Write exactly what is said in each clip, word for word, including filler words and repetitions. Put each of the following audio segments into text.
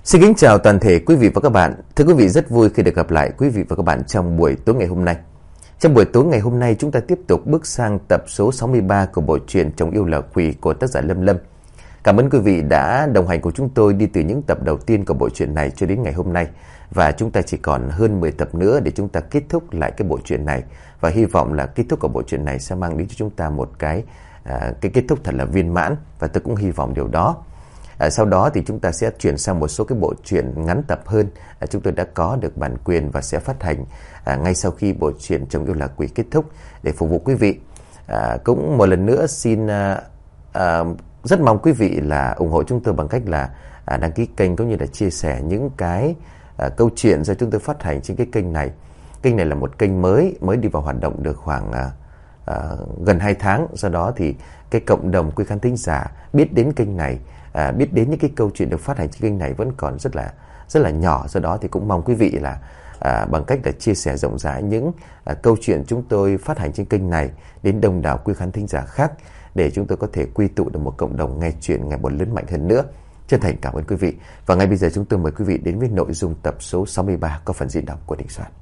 Xin kính chào toàn thể quý vị và các bạn. Thưa quý vị, rất vui khi được gặp lại quý vị và các bạn trong buổi tối ngày hôm nay. Trong buổi tối ngày hôm nay, chúng ta tiếp tục bước sang tập số sáu mươi ba của bộ truyện Chồng Yêu Là Quỷ của tác giả Lâm Lâm. Cảm ơn quý vị đã đồng hành cùng chúng tôi đi từ những tập đầu tiên của bộ truyện này cho đến ngày hôm nay. Và chúng ta chỉ còn hơn mười tập nữa để chúng ta kết thúc lại cái bộ truyện này. Và hy vọng là kết thúc của bộ truyện này sẽ mang đến cho chúng ta một cái, à, cái kết thúc thật là viên mãn. Và tôi cũng hy vọng điều đó. À, sau đó thì chúng ta sẽ chuyển sang một số cái bộ truyện ngắn tập hơn. À, chúng tôi đã có được bản quyền và sẽ phát hành à, ngay sau khi bộ truyện Chồng Yêu Là Quỷ kết thúc để phục vụ quý vị. À, cũng một lần nữa xin à, à, rất mong quý vị là ủng hộ chúng tôi bằng cách là à, đăng ký kênh cũng như là chia sẻ những cái à, câu chuyện do chúng tôi phát hành trên cái kênh này. Kênh này là một kênh mới mới đi vào hoạt động được khoảng à, à, gần hai tháng. Do đó thì cái cộng đồng quý khán thính giả biết đến kênh này, À, biết đến những cái câu chuyện được phát hành trên kênh này vẫn còn rất là rất là nhỏ. Do đó thì cũng mong quý vị là à, bằng cách là chia sẻ rộng rãi những à, câu chuyện chúng tôi phát hành trên kênh này đến đông đảo quý khán thính giả khác, để chúng tôi có thể quy tụ được một cộng đồng nghe chuyện ngày một lớn mạnh hơn nữa. Chân thành cảm ơn quý vị. Và ngay bây giờ chúng tôi mời quý vị đến với nội dung tập số sáu mươi ba có phần diễn đọc của Đình Soạn.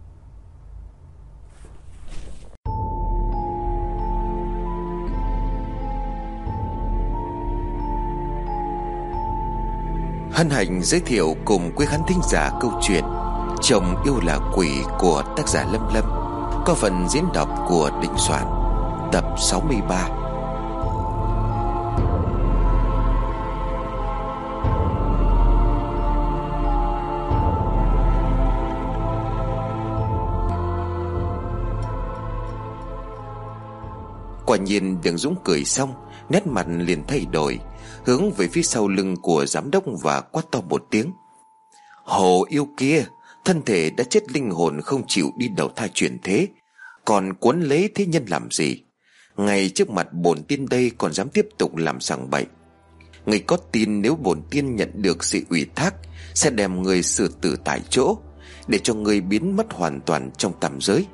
Hân hạnh giới thiệu cùng quý khán thính giả câu chuyện Chồng Yêu Là Quỷ của tác giả Lâm Lâm, có phần diễn đọc của Đình Soạn, tập sáu mươi ba. Quả nhiên Đường Dũng cười xong, nét mặt liền thay đổi, hướng về phía sau lưng của giám đốc và quát to một tiếng: "Hồ yêu kia, thân thể đã chết, linh hồn không chịu đi đầu thai chuyển thế, còn cuốn lấy thế nhân làm gì? Ngay trước mặt bổn tiên đây còn dám tiếp tục làm sằng bậy. Người có tin nếu bổn tiên nhận được sự ủy thác sẽ đem người xử tử tại chỗ, để cho người biến mất hoàn toàn trong tầm giới?"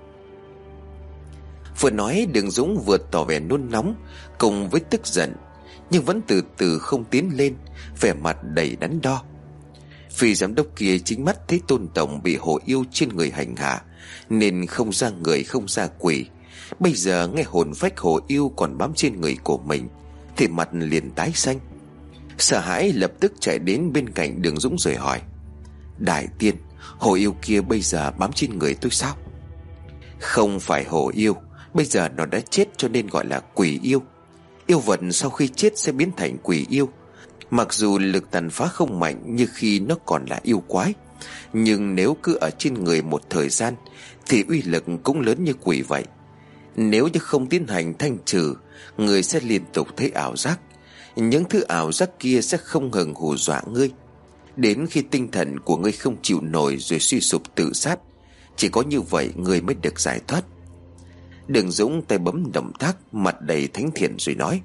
Vừa nói, Đường Dũng vừa tỏ vẻ nôn nóng cùng với tức giận, nhưng vẫn từ từ không tiến lên, vẻ mặt đầy đắn đo. Vì giám đốc kia chính mắt thấy Tôn tổng bị hồ yêu trên người hành hạ, nên không ra người không ra quỷ. Bây giờ nghe hồn phách hồ yêu còn bám trên người của mình thì mặt liền tái xanh. Sợ hãi lập tức chạy đến bên cạnh Đường Dũng rồi hỏi: "Đại tiên, hồ yêu kia bây giờ bám trên người tôi sao?" "Không phải hồ yêu, bây giờ nó đã chết cho nên gọi là quỷ yêu. Yêu vật sau khi chết sẽ biến thành quỷ yêu. Mặc dù lực tàn phá không mạnh như khi nó còn là yêu quái, nhưng nếu cứ ở trên người một thời gian thì uy lực cũng lớn như quỷ vậy. Nếu như không tiến hành thanh trừ, người sẽ liên tục thấy ảo giác. Những thứ ảo giác kia sẽ không ngừng hù dọa ngươi, đến khi tinh thần của ngươi không chịu nổi rồi suy sụp tự sát. Chỉ có như vậy ngươi mới được giải thoát." Đường Dũng tay bấm động tác, mặt đầy thánh thiện rồi nói.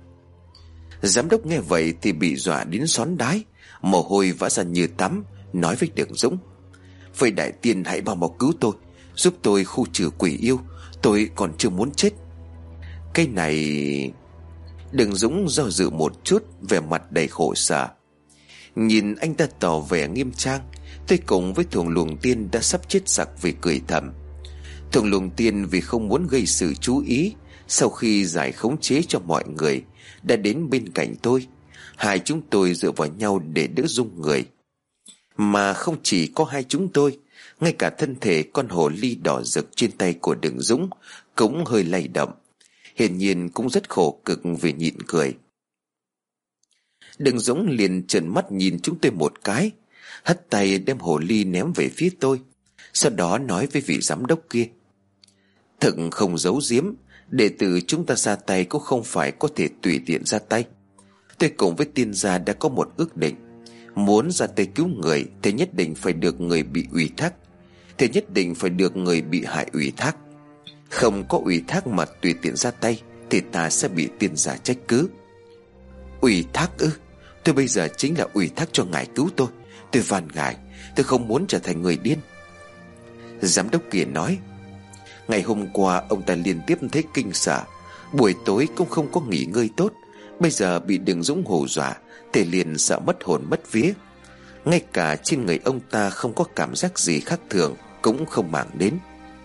Giám đốc nghe vậy thì bị dọa đến xón đái, mồ hôi vã ra như tắm, nói với Đường Dũng: "Vậy đại tiên hãy mau mau cứu tôi, giúp tôi khu trừ quỷ yêu, tôi còn chưa muốn chết." Cái này... Đường Dũng do dự một chút, vẻ mặt đầy khổ sở. Nhìn anh ta tỏ vẻ nghiêm trang, tôi cùng với Thuồng Luồng Tiên đã sắp chết sặc vì cười thầm. Thuồng Luồng Tiên vì không muốn gây sự chú ý, sau khi giải khống chế cho mọi người, đã đến bên cạnh tôi. Hai chúng tôi dựa vào nhau để đỡ dung người. Mà không chỉ có hai chúng tôi, ngay cả thân thể con hồ ly đỏ rực trên tay của Đường Dũng cũng hơi lay động, hiển nhiên cũng rất khổ cực vì nhịn cười. Đường Dũng liền trợn mắt nhìn chúng tôi một cái, hất tay đem hồ ly ném về phía tôi, sau đó nói với vị giám đốc kia: "Thực không giấu giếm, đệ tử chúng ta ra tay cũng không phải có thể tùy tiện ra tay. Tôi cùng với tiên gia đã có một ước định, muốn ra tay cứu người thì nhất định phải được người bị ủy thác, thì nhất định phải được người bị hại ủy thác. Không có ủy thác mà tùy tiện ra tay thì ta sẽ bị tiên gia trách cứ." "Ủy thác ư? Tôi bây giờ chính là ủy thác cho ngài cứu tôi. Tôi van ngài, tôi không muốn trở thành người điên." Giám đốc kia nói: "Ngày hôm qua ông ta liên tiếp thấy kinh sợ, buổi tối cũng không có nghỉ ngơi tốt, bây giờ bị Đường Dũng hù dọa thì liền sợ mất hồn mất vía. Ngay cả trên người ông ta không có cảm giác gì khác thường cũng không màng đến.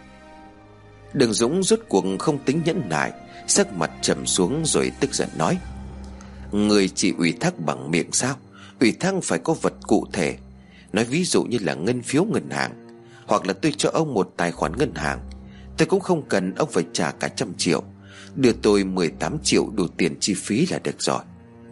Đường Dũng rốt cuộc không tính nhẫn nại, sắc mặt trầm xuống rồi tức giận nói: Người chỉ ủy thác bằng miệng sao? Ủy thác phải có vật cụ thể. Nói ví dụ như là ngân phiếu ngân hàng, hoặc là tôi cho ông một tài khoản ngân hàng. Tôi cũng không cần ông phải trả cả trăm triệu. Đưa tôi mười tám triệu đủ tiền chi phí là được rồi.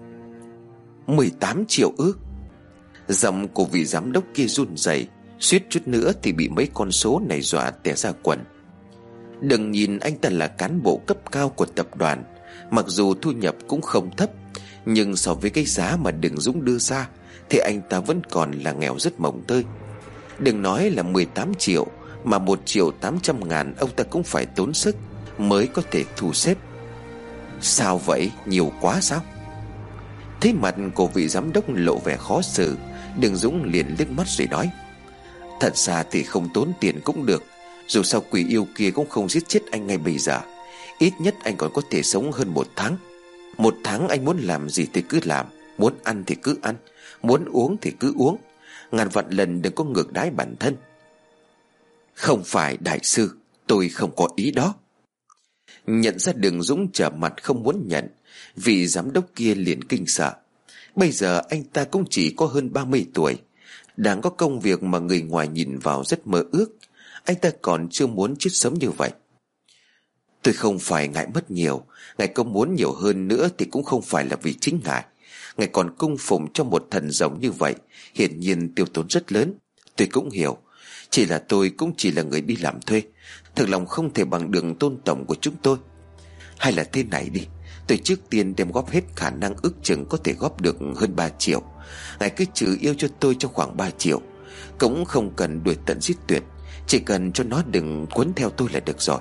Mười tám triệu ư? Giọng của vị giám đốc kia run rẩy, suýt chút nữa thì bị mấy con số này dọa tè ra quần. Đừng nhìn anh ta là cán bộ cấp cao của tập đoàn, mặc dù thu nhập cũng không thấp, nhưng so với cái giá mà Đường Dũng đưa ra thì anh ta vẫn còn là nghèo rất mồng tơi. Đừng nói là mười tám triệu, mà một triệu tám trăm ngàn ông ta cũng phải tốn sức mới có thể thu xếp. Sao vậy? Nhiều quá sao? Thấy mặt của vị giám đốc lộ vẻ khó xử, Đường Dũng liền liếc mắt rồi nói: Thật ra thì không tốn tiền cũng được. Dù sao quỷ yêu kia cũng không giết chết anh ngay bây giờ. Ít nhất anh còn có thể sống hơn một tháng. Một tháng anh muốn làm gì thì cứ làm, muốn ăn thì cứ ăn, muốn uống thì cứ uống. Ngàn vạn lần đừng có ngược đãi bản thân. Không phải đại sư, tôi không có ý đó. Nhận ra Đường Dũng trở mặt không muốn nhận, vị giám đốc kia liền kinh sợ. Bây giờ anh ta cũng chỉ có hơn ba mươi tuổi, đang có công việc mà người ngoài nhìn vào rất mơ ước. Anh ta còn chưa muốn chết sớm như vậy. Tôi không phải ngại mất nhiều. Ngài có muốn nhiều hơn nữa thì cũng không phải là vì chính ngài. Ngài còn cung phụng cho một thần rồng như vậy, hiển nhiên tiêu tốn rất lớn. Tôi cũng hiểu. Chỉ là tôi cũng chỉ là người đi làm thuê, thực lòng không thể bằng đường tôn tổng của chúng tôi. Hay là thế này đi, tôi trước tiên đem góp hết khả năng, ước chừng có thể góp được hơn ba triệu. Ngài cứ trừ yêu cho tôi trong khoảng ba triệu. Cũng không cần đuổi tận giết tuyệt, chỉ cần cho nó đừng quấn theo tôi là được rồi.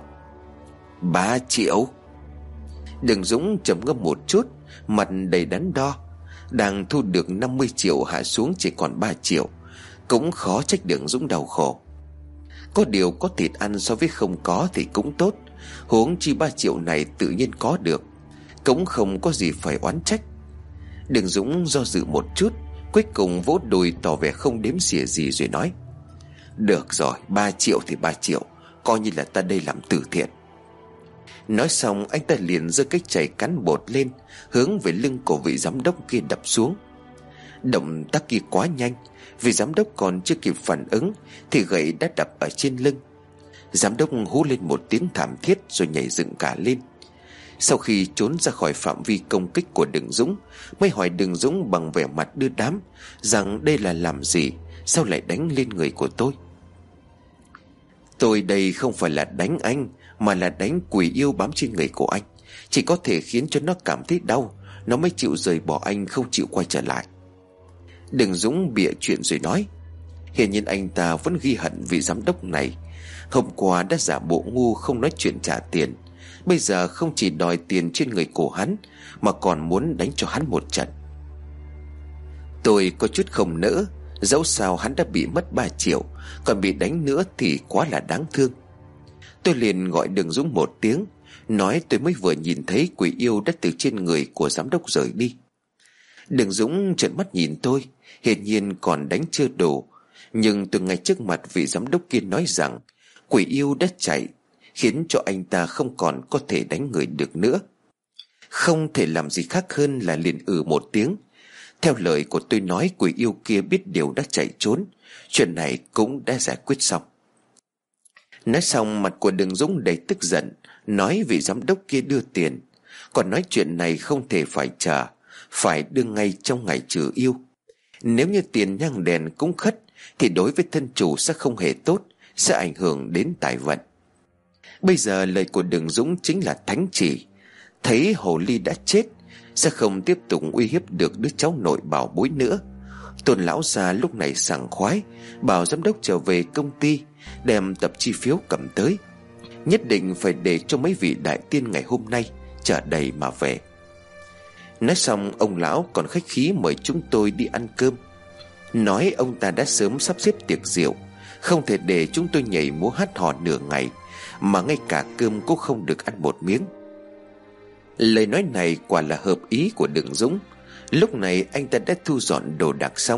Ba triệu? Đường Dũng trầm ngâm một chút, mặt đầy đắn đo. Đang thu được năm mươi triệu hạ xuống chỉ còn ba triệu, cũng khó trách Đường Dũng đau khổ. Có điều có thịt ăn so với không có thì cũng tốt. Huống chi ba triệu này tự nhiên có được, cũng không có gì phải oán trách. Đường Dũng do dự một chút, cuối cùng vỗ đùi tỏ vẻ không đếm xỉa gì rồi nói: Được rồi, ba triệu thì ba triệu, coi như là ta đây làm từ thiện. Nói xong anh ta liền giơ cái chày cán bột lên, hướng về lưng của vị giám đốc kia đập xuống. Động tác kia quá nhanh, vị giám đốc còn chưa kịp phản ứng thì gậy đã đập ở trên lưng. Giám đốc hú lên một tiếng thảm thiết rồi nhảy dựng cả lên. Sau khi trốn ra khỏi phạm vi công kích của Đường Dũng, mới hỏi Đường Dũng bằng vẻ mặt đưa đám rằng đây là làm gì, sao lại đánh lên người của tôi. Tôi đây không phải là đánh anh, mà là đánh quỷ yêu bám trên người của anh. Chỉ có thể khiến cho nó cảm thấy đau, nó mới chịu rời bỏ anh, không chịu quay trở lại. Đường Dũng bịa chuyện rồi nói. Hiển nhiên anh ta vẫn ghi hận vị giám đốc này. Hôm qua đã giả bộ ngu không nói chuyện trả tiền, bây giờ không chỉ đòi tiền trên người của hắn, mà còn muốn đánh cho hắn một trận. Tôi có chút không nỡ. Dẫu sao hắn đã bị mất ba triệu, còn bị đánh nữa thì quá là đáng thương. Tôi liền gọi Đường Dũng một tiếng, nói tôi mới vừa nhìn thấy quỷ yêu đã từ trên người của giám đốc rời đi. Đường Dũng trợn mắt nhìn tôi, hiển nhiên còn đánh chưa đủ. Nhưng từ ngay trước mặt vị giám đốc kia nói rằng quỷ yêu đã chạy, khiến cho anh ta không còn có thể đánh người được nữa. Không thể làm gì khác hơn là liền ừ một tiếng. Theo lời của tôi nói, quỷ yêu kia biết điều đã chạy trốn, chuyện này cũng đã giải quyết xong. Nói xong mặt của Đường Dũng đầy tức giận, nói vị giám đốc kia đưa tiền, còn nói chuyện này không thể phải chờ, phải đưa ngay trong ngày trừ yêu. Nếu như tiền nhang đèn cũng khất thì đối với thân chủ sẽ không hề tốt, sẽ ảnh hưởng đến tài vận. Bây giờ lời của Đường Dũng chính là thánh chỉ. Thấy hồ ly đã chết, sẽ không tiếp tục uy hiếp được đứa cháu nội bảo bối nữa. Tôn lão già lúc này sảng khoái, bảo giám đốc trở về công ty, đem tập chi phiếu cầm tới. Nhất định phải để cho mấy vị đại tiên ngày hôm nay chở đầy mà về. Nói xong ông lão còn khách khí mời chúng tôi đi ăn cơm, nói ông ta đã sớm sắp xếp tiệc rượu, không thể để chúng tôi nhảy múa hát hò nửa ngày, mà ngay cả cơm cũng không được ăn một miếng. Lời nói này quả là hợp ý của Đường Dũng. Lúc này anh ta đã thu dọn đồ đạc xong,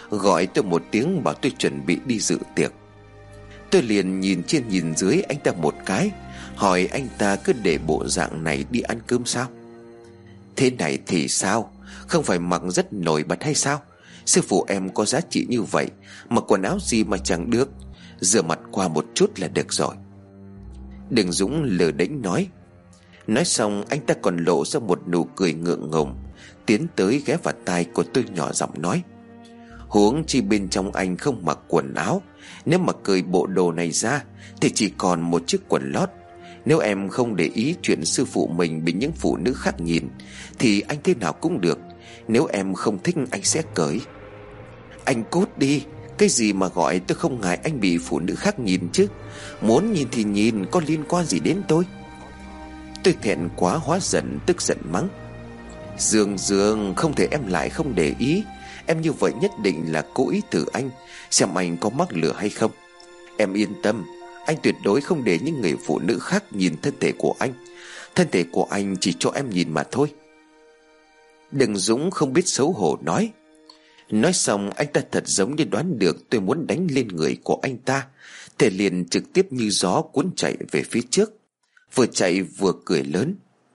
gọi tôi một tiếng bảo tôi chuẩn bị đi dự tiệc. Tôi liền nhìn trên nhìn dưới anh ta một cái, hỏi anh ta cứ để bộ dạng này đi ăn cơm sao? Thế này thì sao? Không phải mặc rất nổi bật hay sao? Sư phụ em có giá trị như vậy, mặc quần áo gì mà chẳng được, rửa mặt qua một chút là được rồi. Đường Dũng lờ đễnh nói. Nói xong anh ta còn lộ ra một nụ cười ngượng ngùng, tiến tới ghé vào tai của tôi nhỏ giọng nói: Huống chi bên trong anh không mặc quần áo, nếu mà cởi bộ đồ này ra thì chỉ còn một chiếc quần lót. Nếu em không để ý chuyện sư phụ mình bị những phụ nữ khác nhìn thì anh thế nào cũng được. Nếu em không thích anh sẽ cởi. Anh cút đi, cái gì mà gọi tôi không ngại anh bị phụ nữ khác nhìn chứ. Muốn nhìn thì nhìn, có liên quan gì đến tôi? Tôi thẹn quá hóa giận, tức giận mắng: Dương Dương, không thể em lại không để ý. Em như vậy nhất định là cố ý thử anh, xem anh có mắc lửa hay không. Em yên tâm, anh tuyệt đối không để những người phụ nữ khác nhìn thân thể của anh. Thân thể của anh chỉ cho em nhìn mà thôi. Đường Dũng không biết xấu hổ nói. Nói xong anh ta thật giống như đoán được tôi muốn đánh lên người của anh ta, thì liền trực tiếp như gió cuốn chạy về phía trước, vừa chạy vừa cười lớn.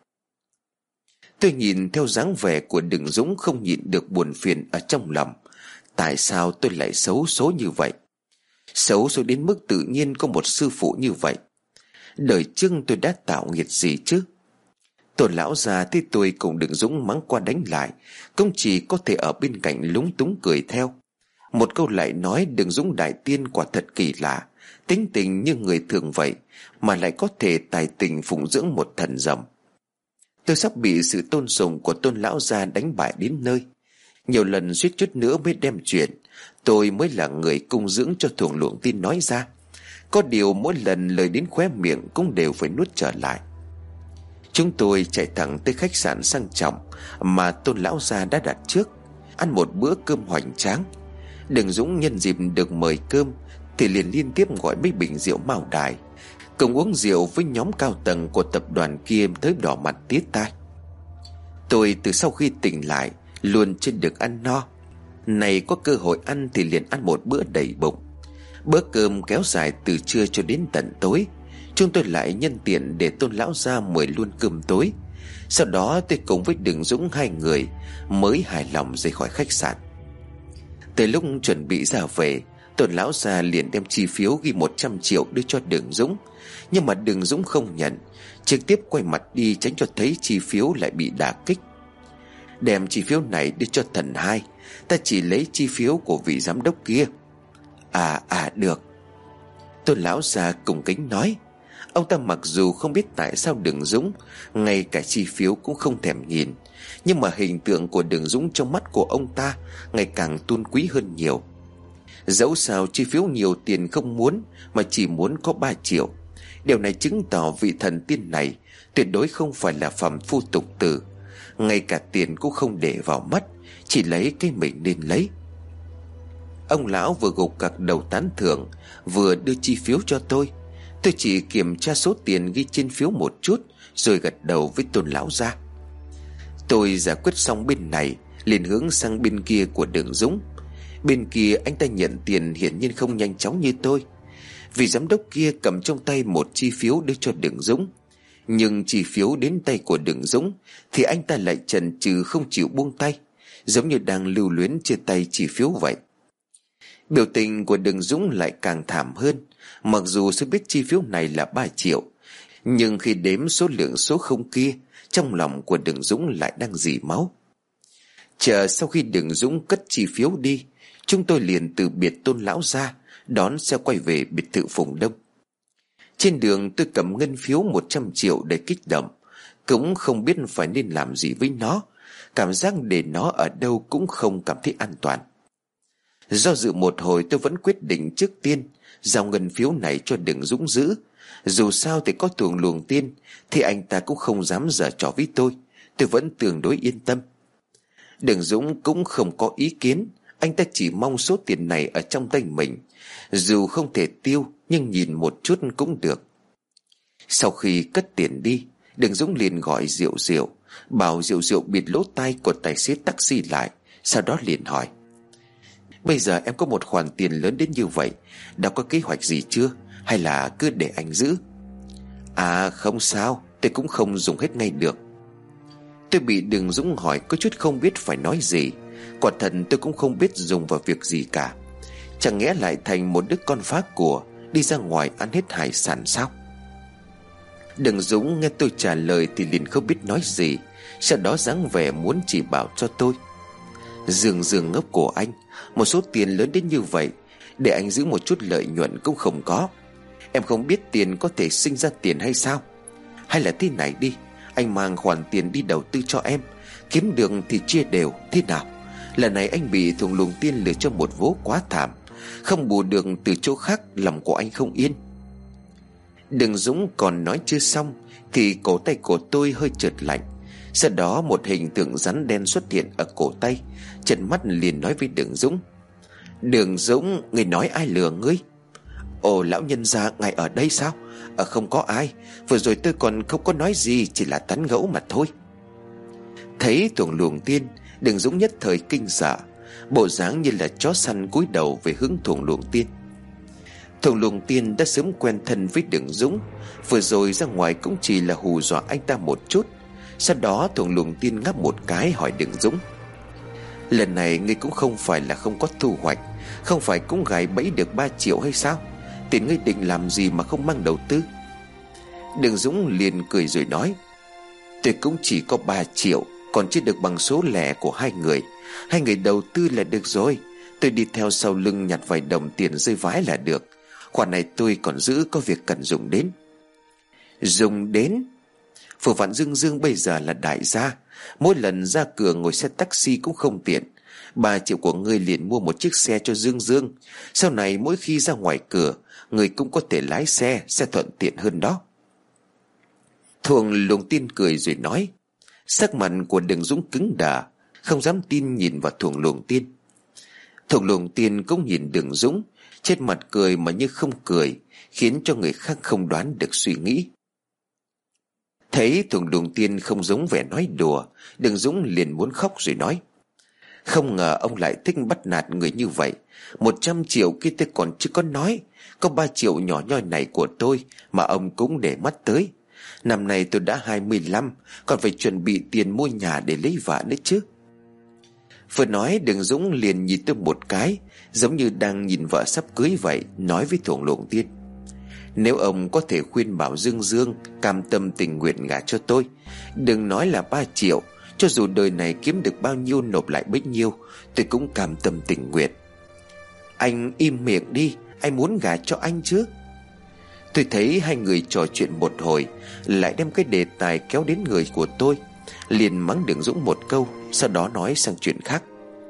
Tôi nhìn theo dáng vẻ của Đường Dũng không nhịn được buồn phiền ở trong lòng. Tại sao tôi lại xấu số như vậy? Xấu số đến mức tự nhiên có một sư phụ như vậy. Đời trước tôi đã tạo nghiệt gì chứ? Tôn lão già thấy tôi cùng Đường Dũng mắng qua đánh lại, cũng chỉ có thể ở bên cạnh lúng túng cười theo. Một câu lại nói Đường Dũng đại tiên quả thật kỳ lạ, tính tình như người thường vậy mà lại có thể tài tình phụng dưỡng một thần rồng. Tôi sắp bị sự tôn sùng của Tôn lão gia đánh bại đến nơi. Nhiều lần suýt chút nữa mới đem chuyện tôi mới là người cung dưỡng cho Thuồng Luồng Tin nói ra. Có điều mỗi lần lời đến khóe miệng cũng đều phải nuốt trở lại. Chúng tôi chạy thẳng tới khách sạn sang trọng mà Tôn lão gia đã đặt trước, ăn một bữa cơm hoành tráng. Đường Dũng nhân dịp được mời cơm thì liền liên tiếp gọi mấy bình rượu Mao Đài, cùng uống rượu với nhóm cao tầng của tập đoàn kia tới đỏ mặt tía tai. Tôi từ sau khi tỉnh lại luôn chưa được ăn no, này có cơ hội ăn thì liền ăn một bữa đầy bụng. Bữa cơm kéo dài từ trưa cho đến tận tối. Chúng tôi lại nhân tiện để Tôn lão gia mời luôn cơm tối. Sau đó tôi cùng với Đường Dũng hai người mới hài lòng rời khỏi khách sạn. Tới lúc chuẩn bị ra về, Tôn lão gia liền đem chi phiếu ghi một trăm triệu đưa cho Đường Dũng. Nhưng mà Đường Dũng không nhận, trực tiếp quay mặt đi tránh cho thấy chi phiếu lại bị đả kích. Đem chi phiếu này đưa cho thần hai, ta chỉ lấy chi phiếu của vị giám đốc kia. À à được. Tôn lão già cùng kính nói. Ông ta mặc dù không biết tại sao Đường Dũng ngay cả chi phiếu cũng không thèm nhìn, nhưng mà hình tượng của Đường Dũng trong mắt của ông ta ngày càng tôn quý hơn nhiều. Dẫu sao chi phiếu nhiều tiền không muốn, mà chỉ muốn có ba triệu. Điều này chứng tỏ vị thần tiên này tuyệt đối không phải là phàm phu tục tử, ngay cả tiền cũng không để vào mắt, chỉ lấy cái mình nên lấy. Ông lão vừa gục gặc đầu tán thưởng, vừa đưa chi phiếu cho tôi. Tôi chỉ kiểm tra số tiền ghi trên phiếu một chút, rồi gật đầu với Tôn lão gia. Tôi giải quyết xong bên này, liền hướng sang bên kia của Đường Dũng. Bên kia anh ta nhận tiền hiển nhiên không nhanh chóng như tôi. Vì giám đốc kia cầm trong tay một chi phiếu đưa cho Đường Dũng, nhưng chi phiếu đến tay của Đường Dũng thì anh ta lại chần chừ không chịu buông tay, giống như đang lưu luyến chia tay chi phiếu vậy. Biểu tình của Đường Dũng lại càng thảm hơn. Mặc dù sẽ biết chi phiếu này là ba triệu, nhưng khi đếm số lượng số không kia, trong lòng của Đường Dũng lại đang rỉ máu. Chờ sau khi Đường Dũng cất chi phiếu đi, chúng tôi liền từ biệt Tôn lão gia, đón xe quay về biệt thự Phùng Đông. Trên đường tôi cầm ngân phiếu một trăm triệu để kích động, cũng không biết phải nên làm gì với nó. Cảm giác để nó ở đâu cũng không cảm thấy an toàn. Do dự một hồi, tôi vẫn quyết định trước tiên giao ngân phiếu này cho Đường Dũng giữ. Dù sao thì có Thuồng Luồng Tiên thì anh ta cũng không dám giở trò với tôi. Tôi vẫn tương đối yên tâm. Đường Dũng cũng không có ý kiến. Anh ta chỉ mong số tiền này ở trong tay mình, dù không thể tiêu nhưng nhìn một chút cũng được. Sau khi cất tiền đi, Đường Dũng liền gọi Diệu Diệu, bảo Diệu Diệu bịt lỗ tai của tài xế taxi lại. Sau đó liền hỏi: Bây giờ em có một khoản tiền lớn đến như vậy, đã có kế hoạch gì chưa? Hay là cứ để anh giữ? À không sao, tôi cũng không dùng hết ngay được. Tôi bị Đường Dũng hỏi có chút không biết phải nói gì. Quả thật tôi cũng không biết dùng vào việc gì cả. Chẳng lẽ lại thành một đứa con phá của, đi ra ngoài ăn hết hải sản sao? Đường Dũng nghe tôi trả lời thì liền không biết nói gì. Sau đó dáng vẻ muốn chỉ bảo cho tôi. Dương Dương ngốc của anh, một số tiền lớn đến như vậy, để anh giữ một chút lợi nhuận cũng không có. Em không biết tiền có thể sinh ra tiền hay sao? Hay là thế này đi, anh mang khoản tiền đi đầu tư cho em, kiếm được thì chia đều, thế nào? Lần này anh bị thùng luồng tiên lừa cho một vố quá thảm, không bù được từ chỗ khác, lòng của anh không yên. Đường Dũng còn nói chưa xong thì cổ tay của tôi hơi trượt lạnh. Sau đó một hình tượng rắn đen xuất hiện ở cổ tay. Trần mắt liền nói với Đường Dũng: Đường Dũng, người nói ai lừa ngươi? Ồ, lão nhân gia, ngài ở đây sao? Ờ không có ai, vừa rồi tôi còn không có nói gì, chỉ là tán gẫu mà thôi. Thấy thuồng luồng tiên, Đường Dũng nhất thời kinh sợ, bộ dáng như là chó săn cúi đầu về hướng thuồng luồng tiên. Thuồng luồng tiên đã sớm quen thân với Đường Dũng, vừa rồi ra ngoài cũng chỉ là hù dọa anh ta một chút. Sau đó thuồng luồng tiên ngáp một cái hỏi Đường Dũng: Lần này ngươi cũng không phải là không có thu hoạch, không phải cũng gài bẫy được ba triệu hay sao? Tiền ngươi định làm gì mà không mang đầu tư? Đường Dũng liền cười rồi nói: Tôi cũng chỉ có ba triệu, còn chưa được bằng số lẻ của hai người. Hai người đầu tư là được rồi. Tôi đi theo sau lưng nhặt vài đồng tiền rơi vãi là được. Khoản này tôi còn giữ, có việc cần dùng đến. Dùng đến? Phù Vạn Dương Dương bây giờ là đại gia, mỗi lần ra cửa ngồi xe taxi cũng không tiện. Ba triệu của ngươi liền mua một chiếc xe cho Dương Dương. Sau này mỗi khi ra ngoài cửa, ngươi cũng có thể lái xe, sẽ thuận tiện hơn đó. Thuồng luồng tiên cười rồi nói. Sắc mặt của Đường Dũng cứng đờ, không dám tin nhìn vào thuồng luồng tiên. Thuồng luồng tiên cũng nhìn Đường Dũng, trên mặt cười mà như không cười, khiến cho người khác không đoán được suy nghĩ. Thấy thuồng luồng tiên không giống vẻ nói đùa, Đường Dũng liền muốn khóc rồi nói: Không ngờ ông lại thích bắt nạt người như vậy. Một trăm triệu kia tôi còn chưa có nói, có ba triệu nhỏ nhoi này của tôi mà ông cũng để mắt tới. Năm nay tôi đã hai mươi lăm, còn phải chuẩn bị tiền mua nhà để lấy vợ nữa chứ. Vừa nói Đường Dũng liền nhìn tôi một cái, giống như đang nhìn vợ sắp cưới vậy, nói với thuồng luồng tiên: Nếu ông có thể khuyên bảo Dương Dương cam tâm tình nguyện gả cho tôi, đừng nói là ba triệu, cho dù đời này kiếm được bao nhiêu nộp lại bấy nhiêu, tôi cũng cam tâm tình nguyện. Anh im miệng đi, anh muốn gả cho anh chứ? Tôi thấy hai người trò chuyện một hồi, lại đem cái đề tài kéo đến người của tôi, liền mắng Đường Dũng một câu, sau đó nói sang chuyện khác.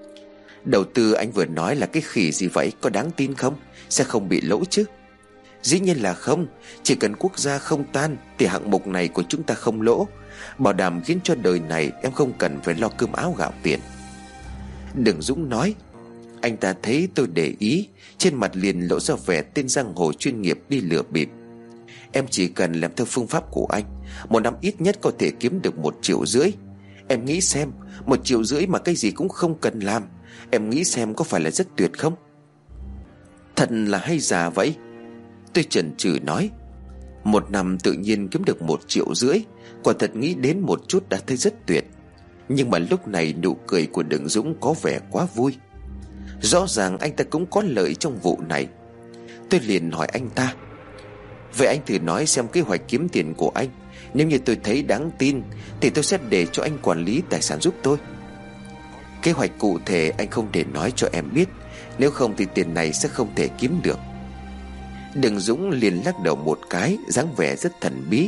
Đầu tư anh vừa nói là cái khỉ gì vậy, có đáng tin không? Sẽ không bị lỗ chứ? Dĩ nhiên là không, chỉ cần quốc gia không tan thì hạng mục này của chúng ta không lỗ, bảo đảm khiến cho đời này em không cần phải lo cơm áo gạo tiền. Đường Dũng nói. Anh ta thấy tôi để ý, trên mặt liền lộ ra vẻ tên giang hồ chuyên nghiệp đi lừa bịp. Em chỉ cần làm theo phương pháp của anh, một năm ít nhất có thể kiếm được một triệu rưỡi. Em nghĩ xem, một triệu rưỡi mà cái gì cũng không cần làm, em nghĩ xem có phải là rất tuyệt không? Thật là hay già vậy. Tôi chần chừ nói. Một năm tự nhiên kiếm được một triệu rưỡi, quả thật nghĩ đến một chút đã thấy rất tuyệt. Nhưng mà lúc này nụ cười của Đường Dũng có vẻ quá vui. Rõ ràng anh ta cũng có lợi trong vụ này. Tôi liền hỏi anh ta: Vậy anh thử nói xem kế hoạch kiếm tiền của anh, nếu như tôi thấy đáng tin thì tôi sẽ để cho anh quản lý tài sản giúp tôi. Kế hoạch cụ thể anh không thể nói cho em biết, nếu không thì tiền này sẽ không thể kiếm được. Đường Dũng liền lắc đầu một cái, dáng vẻ rất thần bí.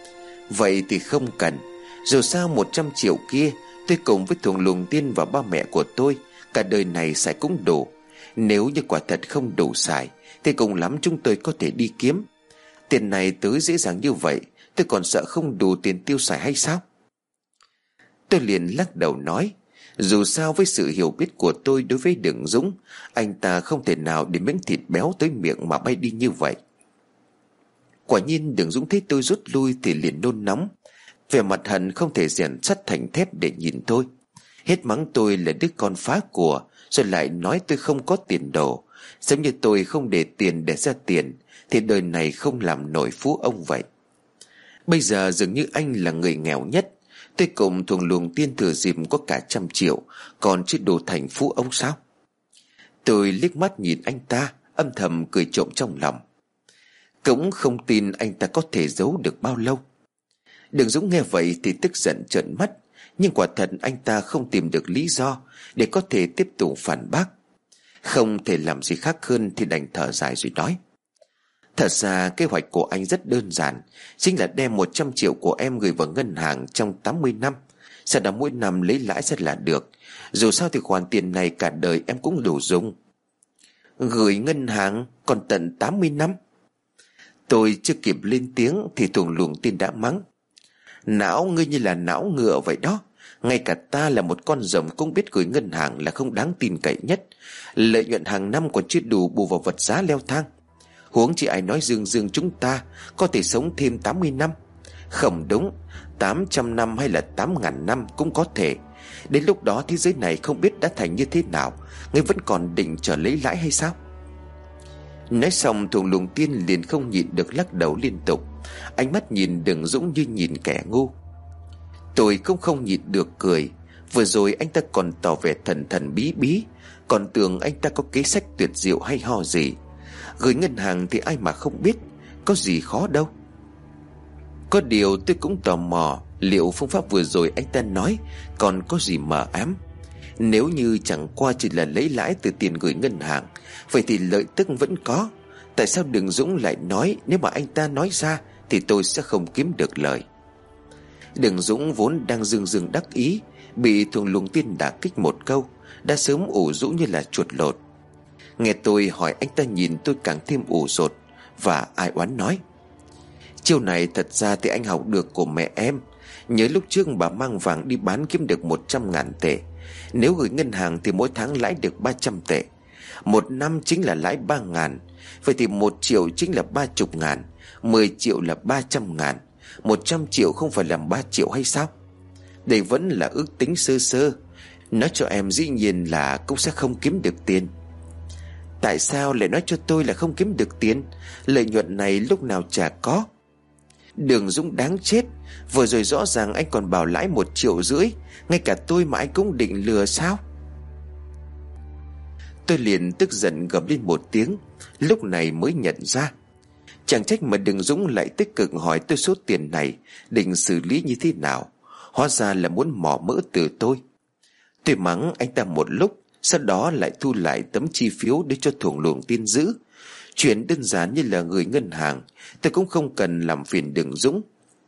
Vậy thì không cần. Dù sao một trăm triệu kia tôi cùng với thuồng luồng tiên và ba mẹ của tôi cả đời này xài cũng đủ. Nếu như quả thật không đủ xài thì cùng lắm chúng tôi có thể đi kiếm. Tiền này tới dễ dàng như vậy, tôi còn sợ không đủ tiền tiêu xài hay sao? Tôi liền lắc đầu nói, dù sao với sự hiểu biết của tôi đối với Đường Dũng, anh ta không thể nào để miếng thịt béo tới miệng mà bay đi như vậy. Quả nhiên Đường Dũng thấy tôi rút lui thì liền nôn nóng, vẻ mặt hận không thể rèn sắt thành thép để nhìn tôi, hết mắng tôi là đứa con phá của, rồi lại nói tôi không có tiền đồ. Giống như tôi không để tiền để ra tiền thì đời này không làm nổi phú ông vậy. Bây giờ dường như anh là người nghèo nhất. Tôi cùng Thuồng Luồng Tiên thừa dịp có cả trăm triệu, còn chưa đủ thành phú ông sao? Tôi liếc mắt nhìn anh ta, âm thầm cười trộm trong lòng. Cũng không tin anh ta có thể giấu được bao lâu. Đường Dũng nghe vậy thì tức giận trợn mắt. Nhưng quả thật anh ta không tìm được lý do để có thể tiếp tục phản bác. Không thể làm gì khác hơn thì đành thở dài rồi nói: Thật ra kế hoạch của anh rất đơn giản, chính là đem một trăm triệu của em gửi vào ngân hàng trong tám mươi năm. Sau đó mỗi năm lấy lãi rất là được. Dù sao thì khoản tiền này cả đời em cũng đủ dùng. Gửi ngân hàng còn tận tám mươi năm? Tôi chưa kịp lên tiếng thì Thuồng Luồng Tiên đã mắng: Não ngươi như là não ngựa vậy đó. Ngay cả ta là một con rồng cũng biết gửi ngân hàng là không đáng tin cậy nhất. Lợi nhuận hàng năm còn chưa đủ bù vào vật giá leo thang. Huống chỉ ai nói dương dương chúng ta có thể sống thêm tám mươi năm. Không đúng, tám trăm năm hay là tám ngàn năm cũng có thể. Đến lúc đó thế giới này không biết đã thành như thế nào. Ngươi vẫn còn định trở lấy lãi hay sao? Nói xong Thuồng Luồng Tiên liền không nhịn được lắc đầu liên tục. Ánh mắt nhìn Đường Dũng như nhìn kẻ ngu. Tôi cũng không nhịn được cười. Vừa rồi anh ta còn tỏ vẻ thần thần bí bí, còn tưởng anh ta có kế sách tuyệt diệu hay ho gì. Gửi ngân hàng thì ai mà không biết, có gì khó đâu. Có điều tôi cũng tò mò, liệu phương pháp vừa rồi anh ta nói còn có gì mờ ám. Nếu như chẳng qua chỉ là lấy lãi từ tiền gửi ngân hàng, vậy thì lợi tức vẫn có. Tại sao Đường Dũng lại nói nếu mà anh ta nói ra thì tôi sẽ không kiếm được lời? Đường Dũng vốn đang dương dương đắc ý, bị Thuồng Luồng Tiên đả kích một câu, đã sớm ủ rũ như là chuột lột. Nghe tôi hỏi anh ta nhìn tôi càng thêm ủ rột và ai oán nói: Chiêu này thật ra thì anh học được của mẹ em. Nhớ lúc trước bà mang vàng đi bán kiếm được một trăm ngàn tệ. Nếu gửi ngân hàng thì mỗi tháng lãi được ba trăm tệ. Một năm chính là lãi ba ngàn. Vậy thì một triệu chính là ba chục ngàn. Mười triệu là ba trăm ngàn. Một trăm triệu không phải làm ba triệu hay sao? Đây vẫn là ước tính sơ sơ. Nói cho em dĩ nhiên là cũng sẽ không kiếm được tiền. Tại sao lại nói cho tôi là không kiếm được tiền? Lợi nhuận này lúc nào chả có. Đường Dũng đáng chết. Vừa rồi rõ ràng anh còn bảo lãi một triệu rưỡi. Ngay cả tôi mà anh cũng định lừa sao? Tôi liền tức giận gầm lên một tiếng. Lúc này mới nhận ra, chẳng trách mà Đường Dũng lại tích cực hỏi tôi số tiền này định xử lý như thế nào. Hóa ra là muốn mò mỡ từ tôi. Tôi mắng anh ta một lúc, sau đó lại thu lại tấm chi phiếu để cho Thuồng Luồng Tiên giữ. Chuyện đơn giản như là gửi ngân hàng, tôi cũng không cần làm phiền Đường Dũng.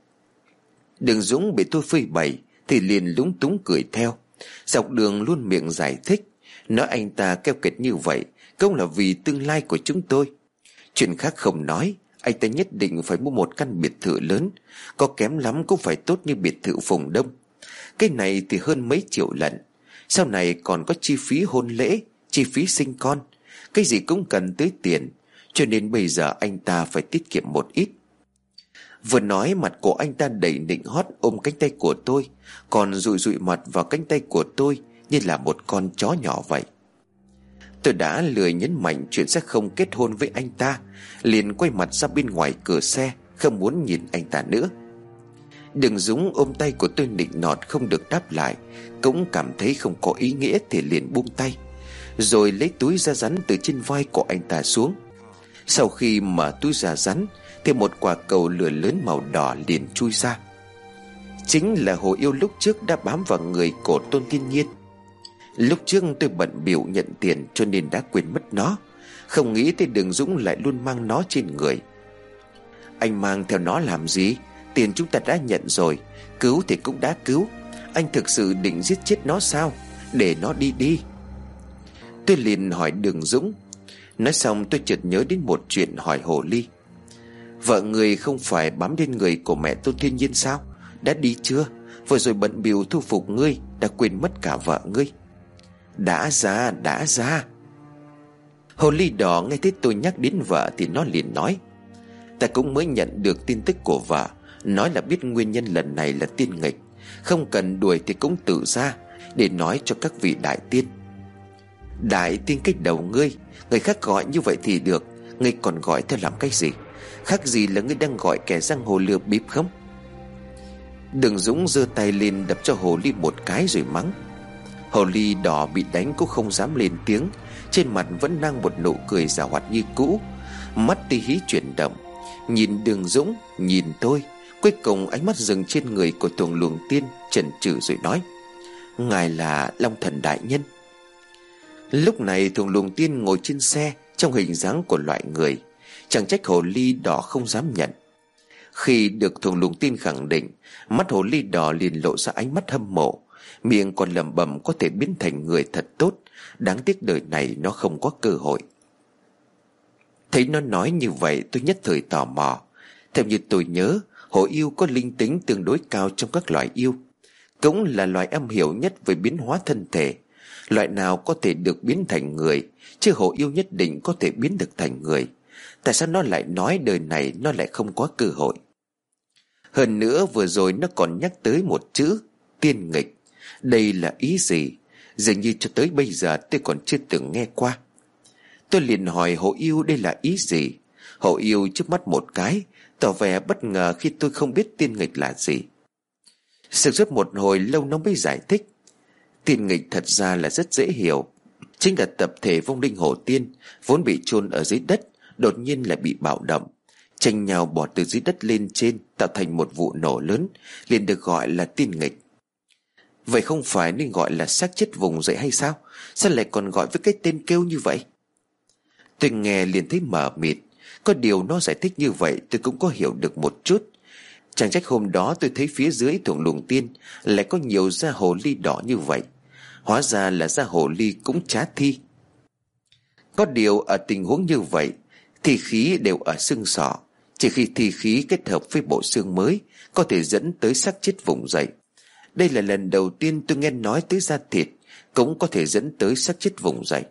Đường Dũng bị tôi phơi bày thì liền lúng túng cười theo. Dọc đường luôn miệng giải thích, nói anh ta keo kiệt như vậy cũng là vì tương lai của chúng tôi. Chuyện khác không nói, anh ta nhất định phải mua một căn biệt thự lớn, có kém lắm cũng phải tốt như biệt thự Phùng Đông. Cái này thì hơn mấy triệu lần. Sau này còn có chi phí hôn lễ, chi phí sinh con, cái gì cũng cần tới tiền. Cho nên bây giờ anh ta phải tiết kiệm một ít. Vừa nói mặt của anh ta đầy nịnh hót ôm cánh tay của tôi, còn dụi dụi mặt vào cánh tay của tôi như là một con chó nhỏ vậy. Tôi đã lười nhấn mạnh chuyện sẽ không kết hôn với anh ta, liền quay mặt ra bên ngoài cửa xe, không muốn nhìn anh ta nữa. Đường Dũng ôm tay của tôi nịnh nọt không được đáp lại, cũng cảm thấy không có ý nghĩa thì liền buông tay, rồi lấy túi da rắn từ trên vai của anh ta xuống. Sau khi mở túi da rắn thì một quả cầu lửa lớn màu đỏ liền chui ra. Chính là hồ yêu lúc trước đã bám vào người của Tôn Thiên Nhiên. Lúc trước tôi bận bịu nhận tiền cho nên đã quên mất nó, không nghĩ tới Đường Dũng lại luôn mang nó trên người. Anh mang theo nó làm gì? Tiền chúng ta đã nhận rồi, cứu thì cũng đã cứu. Anh thực sự định giết chết nó sao? Để nó đi đi. Tôi liền hỏi Đường Dũng. Nói xong tôi chợt nhớ đến một chuyện hỏi hồ ly. Vợ người không phải bám lên người của mẹ Tôn Thiên Nhiên sao? Đã đi chưa? Vừa rồi bận bịu thu phục ngươi, đã quên mất cả vợ ngươi. Đã ra, đã ra. Hồ ly đỏ nghe thấy tôi nhắc đến vợ thì nó liền nói. Ta cũng mới nhận được tin tức của vợ, nói là biết nguyên nhân lần này là tiên nghịch, không cần đuổi thì cũng tự ra để nói cho các vị đại tiên. Đại tiên cách đầu ngươi. Người khác gọi như vậy thì được, ngươi còn gọi theo làm cái gì? Khác gì là ngươi đang gọi kẻ giang hồ lừa bịp không? Đường Dũng giơ tay lên đập cho hồ ly một cái rồi mắng. Hồ ly đỏ bị đánh cũng không dám lên tiếng, trên mặt vẫn đang một nụ cười giảo hoạt như cũ. Mắt tí hí chuyển động, nhìn Đường Dũng, nhìn tôi. Cuối cùng ánh mắt dừng trên người của Thuồng Luồng Tiên, chần chừ rồi nói: Ngài là Long Thần đại nhân. Lúc này Thuồng Luồng Tiên ngồi trên xe trong hình dáng của loại người, chẳng trách hồ ly đỏ không dám nhận. Khi được Thuồng Luồng Tiên khẳng định, mắt hồ ly đỏ liền lộ ra ánh mắt hâm mộ, miệng còn lẩm bẩm có thể biến thành người thật tốt, đáng tiếc đời này nó không có cơ hội. Thấy nó nói như vậy, tôi nhất thời tò mò. Theo như tôi nhớ, hổ yêu có linh tính tương đối cao trong các loài yêu, cũng là loài am hiểu nhất về biến hóa thân thể. Loại nào có thể được biến thành người, chứ hổ yêu nhất định có thể biến được thành người. Tại sao nó lại nói đời này nó lại không có cơ hội? Hơn nữa vừa rồi nó còn nhắc tới một chữ tiên nghịch. Đây là ý gì? Dường như cho tới bây giờ tôi còn chưa từng nghe qua. Tôi liền hỏi hổ yêu đây là ý gì. Hổ yêu chớp mắt một cái, tỏ vẻ bất ngờ khi tôi không biết tiên nghịch là gì. Sửng sốt một hồi lâu nó mới giải thích. Tiên nghịch thật ra là rất dễ hiểu, chính là tập thể vong linh hổ tiên vốn bị chôn ở dưới đất, đột nhiên lại bị bạo động, tranh nhau bỏ từ dưới đất lên trên, tạo thành một vụ nổ lớn, liền được gọi là tiên nghịch. Vậy không phải nên gọi là xác chết vùng dậy hay sao? Sao lại còn gọi với cái tên kêu như vậy? Tôi nghe liền thấy mờ mịt. Có điều nó giải thích như vậy tôi cũng có hiểu được một chút. Chẳng trách hôm đó tôi thấy phía dưới Thuồng Luồng Tiên lại có nhiều da hồ ly đỏ như vậy. Hóa ra là da hồ ly cũng trá thi. Có điều ở tình huống như vậy, thi khí đều ở xương sọ. Chỉ khi thi khí kết hợp với bộ xương mới có thể dẫn tới xác chết vùng dậy. Đây là lần đầu tiên tôi nghe nói tới da thịt cũng có thể dẫn tới xác chết vùng dậy.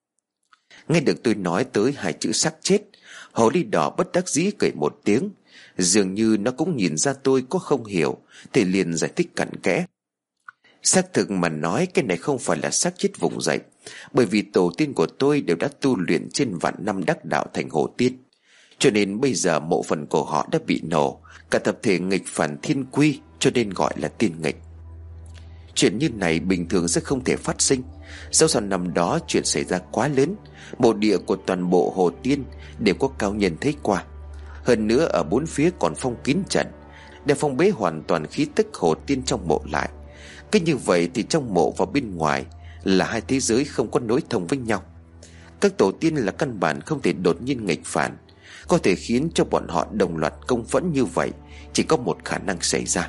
Nghe được tôi nói tới hai chữ xác chết, hồ ly đỏ bất đắc dĩ cười một tiếng. Dường như nó cũng nhìn ra tôi có không hiểu, thì liền giải thích cặn kẽ. Xác thực mà nói, cái này không phải là xác chết vùng dậy, bởi vì tổ tiên của tôi đều đã tu luyện trên vạn năm đắc đạo thành hổ tiên, cho nên bây giờ mộ phần của họ đã bị nổ, cả tập thể nghịch phản thiên quy, cho nên gọi là tiên nghịch. Chuyện như này bình thường sẽ không thể phát sinh. Dẫu sao năm đó chuyện xảy ra quá lớn, mộ địa của toàn bộ hồ tiên đều có cao nhân thấy qua. Hơn nữa ở bốn phía còn phong kín trận, để phong bế hoàn toàn khí tức hồ tiên trong mộ lại. Cứ như vậy thì trong mộ và bên ngoài là hai thế giới không có nối thông với nhau. Các tổ tiên là căn bản không thể đột nhiên nghịch phản. Có thể khiến cho bọn họ đồng loạt công phẫn như vậy chỉ có một khả năng xảy ra.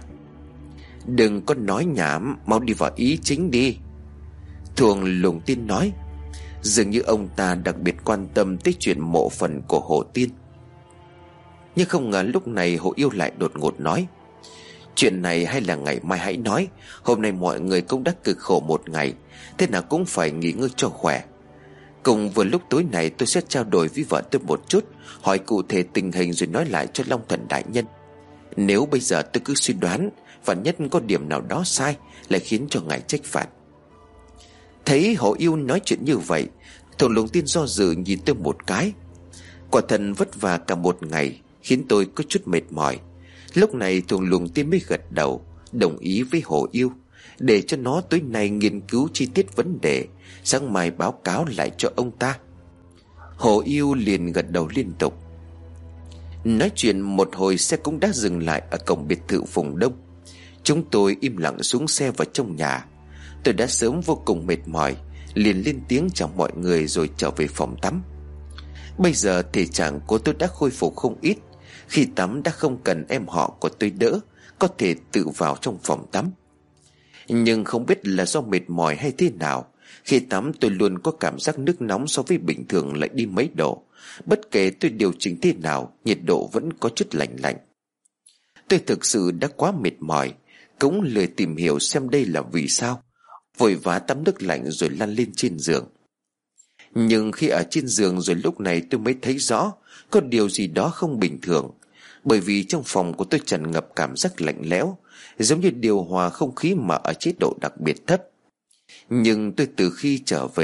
Đừng có nói nhảm, mau đi vào ý chính đi. Thuồng Luồng Tiên nói. Dường như ông ta đặc biệt quan tâm tới chuyện mộ phần của hồ tiên. Nhưng không ngờ lúc này hồ yêu lại đột ngột nói: Chuyện này hay là ngày mai hãy nói. Hôm nay mọi người cũng đã cực khổ một ngày, thế nào cũng phải nghỉ ngơi cho khỏe. Cùng vừa lúc tối nay tôi sẽ trao đổi với vợ tôi một chút, hỏi cụ thể tình hình rồi nói lại cho Long Thần đại nhân. Nếu bây giờ tôi cứ suy đoán, và nhất có điểm nào đó sai, lại khiến cho ngài trách phạt. Thấy hồ yêu nói chuyện như vậy, Thuồng Luồng Tiên do dự nhìn tôi một cái. Quả thần vất vả cả một ngày, khiến tôi có chút mệt mỏi. Lúc này Thuồng Luồng Tiên mới gật đầu, đồng ý với hồ yêu, để cho nó tối nay nghiên cứu chi tiết vấn đề, sáng mai báo cáo lại cho ông ta. Hồ yêu liền gật đầu liên tục. Nói chuyện một hồi xe cũng đã dừng lại ở cổng biệt thự Phùng Đông. Chúng tôi im lặng xuống xe vào trong nhà. Tôi đã sớm vô cùng mệt mỏi, liền lên tiếng chào mọi người rồi trở về phòng tắm. Bây giờ thể trạng của tôi đã khôi phục không ít. Khi tắm đã không cần em họ của tôi đỡ, có thể tự vào trong phòng tắm. Nhưng không biết là do mệt mỏi hay thế nào, khi tắm tôi luôn có cảm giác nước nóng so với bình thường lại đi mấy độ. Bất kể tôi điều chỉnh thế nào, nhiệt độ vẫn có chút lạnh lạnh. Tôi thực sự đã quá mệt mỏi, cũng lười tìm hiểu xem đây là vì sao, vội vã tắm nước lạnh rồi lăn lên trên giường. Nhưng khi ở trên giường rồi lúc này tôi mới thấy rõ có điều gì đó không bình thường. Bởi vì trong phòng của tôi tràn ngập cảm giác lạnh lẽo, giống như điều hòa không khí mà ở chế độ đặc biệt thấp. Nhưng tôi từ khi trở về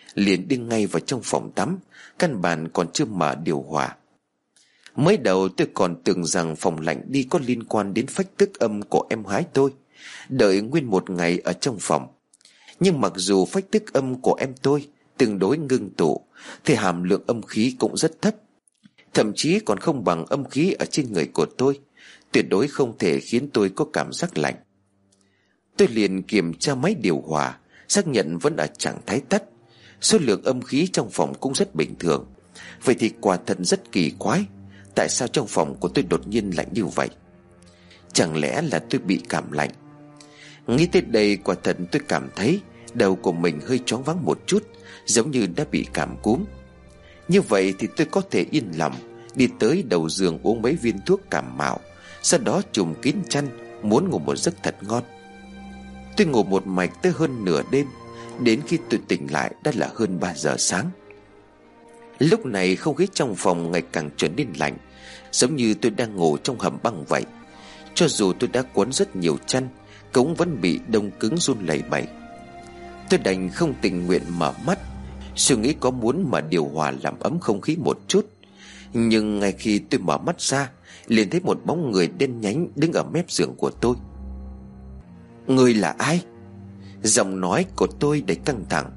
liền đi ngay vào trong phòng tắm. Căn bản còn chưa mở điều hòa. Mới đầu tôi còn tưởng rằng phòng lạnh đi có liên quan đến phách tức âm của em gái tôi. Đợi nguyên một ngày ở trong phòng. Nhưng mặc dù phách tức âm của em tôi tương đối ngưng tụ, thì hàm lượng âm khí cũng rất thấp. Thậm chí còn không bằng âm khí ở trên người của tôi. Tuyệt đối không thể khiến tôi có cảm giác lạnh. Tôi liền kiểm tra máy điều hòa, xác nhận vẫn ở trạng thái tắt. Số lượng âm khí trong phòng cũng rất bình thường. Vậy thì quả thật rất kỳ quái, tại sao trong phòng của tôi đột nhiên lạnh như vậy? Chẳng lẽ là tôi bị cảm lạnh? Nghĩ tới đây, quả thật tôi cảm thấy đầu của mình hơi choáng váng một chút, giống như đã bị cảm cúm. Như vậy thì tôi có thể yên lòng đi tới đầu giường uống mấy viên thuốc cảm mạo, sau đó trùm kín chăn, muốn ngủ một giấc thật ngon. Tôi ngủ một mạch tới hơn nửa đêm. Đến khi tôi tỉnh lại đã là hơn ba giờ sáng. Lúc này không khí trong phòng ngày càng trở nên lạnh, giống như tôi đang ngủ trong hầm băng vậy. Cho dù tôi đã cuốn rất nhiều chăn, cũng vẫn bị đông cứng run lẩy bẩy. Tôi đành không tình nguyện mở mắt, suy nghĩ có muốn mà điều hòa làm ấm không khí một chút. Nhưng ngay khi tôi mở mắt ra, liền thấy một bóng người đen nhánh đứng ở mép giường của tôi. Người là ai? Giọng nói của tôi đầy căng thẳng.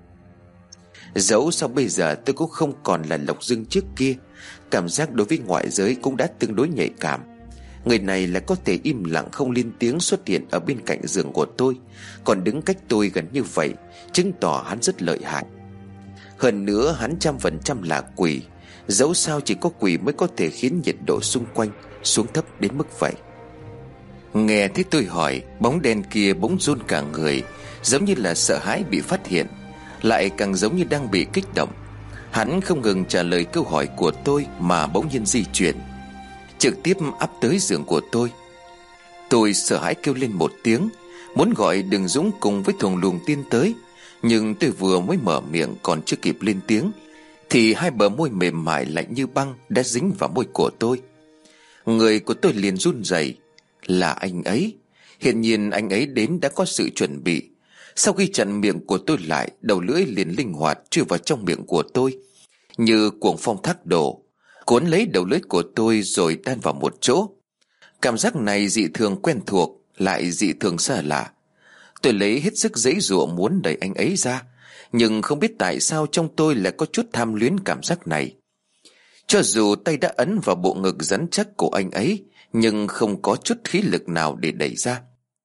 Dẫu sao bây giờ tôi cũng không còn là Lộc Dương trước kia, cảm giác đối với ngoại giới cũng đã tương đối nhạy cảm. Người này lại có thể im lặng không lên tiếng xuất hiện ở bên cạnh giường của tôi, còn đứng cách tôi gần như vậy, chứng tỏ hắn rất lợi hại. Hơn nữa hắn trăm phần trăm là quỷ. Dẫu sao chỉ có quỷ mới có thể khiến nhiệt độ xung quanh xuống thấp đến mức vậy. Nghe thấy tôi hỏi, bóng đen kia bỗng run cả người, giống như là sợ hãi bị phát hiện, lại càng giống như đang bị kích động. Hắn không ngừng trả lời câu hỏi của tôi mà bỗng nhiên di chuyển, trực tiếp áp tới giường của tôi. Tôi sợ hãi kêu lên một tiếng, muốn gọi Đường Dũng cùng với Thuồng Luồng tiến tới. Nhưng tôi vừa mới mở miệng còn chưa kịp lên tiếng, thì hai bờ môi mềm mại lạnh như băng đã dính vào môi của tôi. Người của tôi liền run rẩy. Là anh ấy. Hiển nhiên anh ấy đến đã có sự chuẩn bị. Sau khi chặn miệng của tôi lại, đầu lưỡi liền linh hoạt chui vào trong miệng của tôi, như cuồng phong thác đổ, cuốn lấy đầu lưỡi của tôi rồi đan vào một chỗ. Cảm giác này dị thường quen thuộc, lại dị thường xa lạ. Tôi lấy hết sức giãy giụa muốn đẩy anh ấy ra, nhưng không biết tại sao trong tôi lại có chút tham luyến cảm giác này. Cho dù tay đã ấn vào bộ ngực rắn chắc của anh ấy, nhưng không có chút khí lực nào để đẩy ra.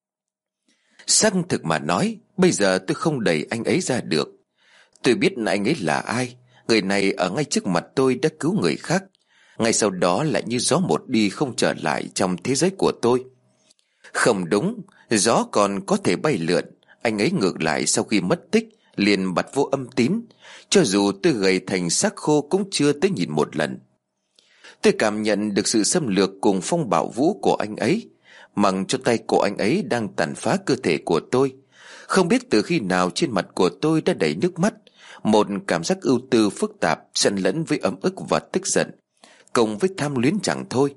Xác thực mà nói, bây giờ tôi không đẩy anh ấy ra được. Tôi biết anh ấy là ai. Người này ở ngay trước mặt tôi đã cứu người khác, ngay sau đó lại như gió một đi không trở lại trong thế giới của tôi. Không đúng, gió còn có thể bay lượn. Anh ấy ngược lại sau khi mất tích liền bặt vô âm tín. Cho dù tôi gầy thành xác khô cũng chưa tới nhìn một lần. Tôi cảm nhận được sự xâm lược cùng phong bạo vũ của anh ấy, mặc cho tay của anh ấy đang tàn phá cơ thể của tôi. Không biết từ khi nào trên mặt của tôi đã đầy nước mắt, một cảm giác ưu tư phức tạp xen lẫn với ấm ức và tức giận, cùng với tham luyến chẳng thôi.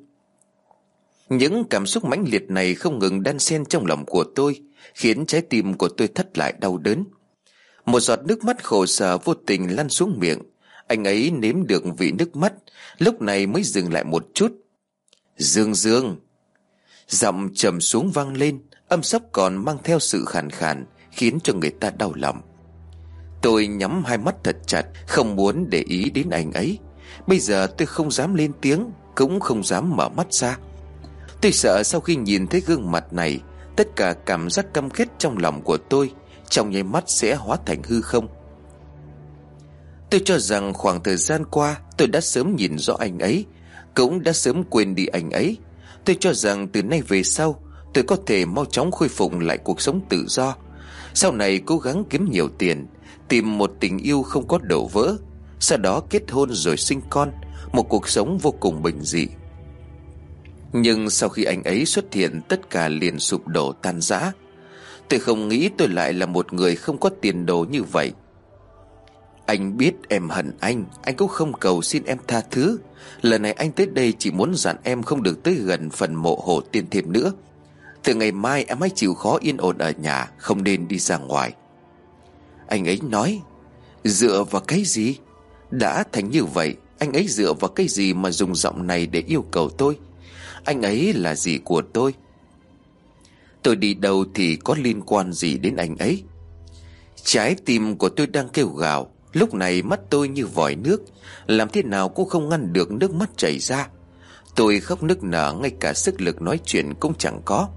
Những cảm xúc mãnh liệt này không ngừng đan xen trong lòng của tôi, khiến trái tim của tôi thắt lại đau đớn. Một giọt nước mắt khổ sở vô tình lăn xuống miệng. Anh ấy nếm được vị nước mắt, lúc này mới dừng lại một chút. Dương Dương. Giọng trầm xuống vang lên, âm sắc còn mang theo sự khàn khàn, khiến cho người ta đau lòng. Tôi nhắm hai mắt thật chặt, không muốn để ý đến anh ấy. Bây giờ tôi không dám lên tiếng, cũng không dám mở mắt ra. Tôi sợ sau khi nhìn thấy gương mặt này, tất cả cảm giác căm ghét trong lòng của tôi trong nháy mắt sẽ hóa thành hư không. Tôi cho rằng khoảng thời gian qua tôi đã sớm nhìn rõ anh ấy, cũng đã sớm quên đi anh ấy. Tôi cho rằng từ nay về sau tôi có thể mau chóng khôi phục lại cuộc sống tự do. Sau này cố gắng kiếm nhiều tiền, tìm một tình yêu không có đổ vỡ, sau đó kết hôn rồi sinh con, một cuộc sống vô cùng bình dị. Nhưng sau khi anh ấy xuất hiện, tất cả liền sụp đổ tan rã. Tôi không nghĩ tôi lại là một người không có tiền đồ như vậy. Anh biết em hận anh, anh cũng không cầu xin em tha thứ. Lần này anh tới đây chỉ muốn dặn em không được tới gần phần mộ Hồ Tiên thêm nữa. Từ ngày mai em hãy chịu khó yên ổn ở nhà, không nên đi ra ngoài. Anh ấy nói. Dựa vào cái gì? Đã thành như vậy, anh ấy dựa vào cái gì mà dùng giọng này để yêu cầu tôi? Anh ấy là gì của tôi? Tôi đi đâu thì có liên quan gì đến anh ấy? Trái tim của tôi đang kêu gào. Lúc này mắt tôi như vòi nước, làm thế nào cũng không ngăn được nước mắt chảy ra. Tôi khóc nức nở, ngay cả sức lực nói chuyện cũng chẳng có.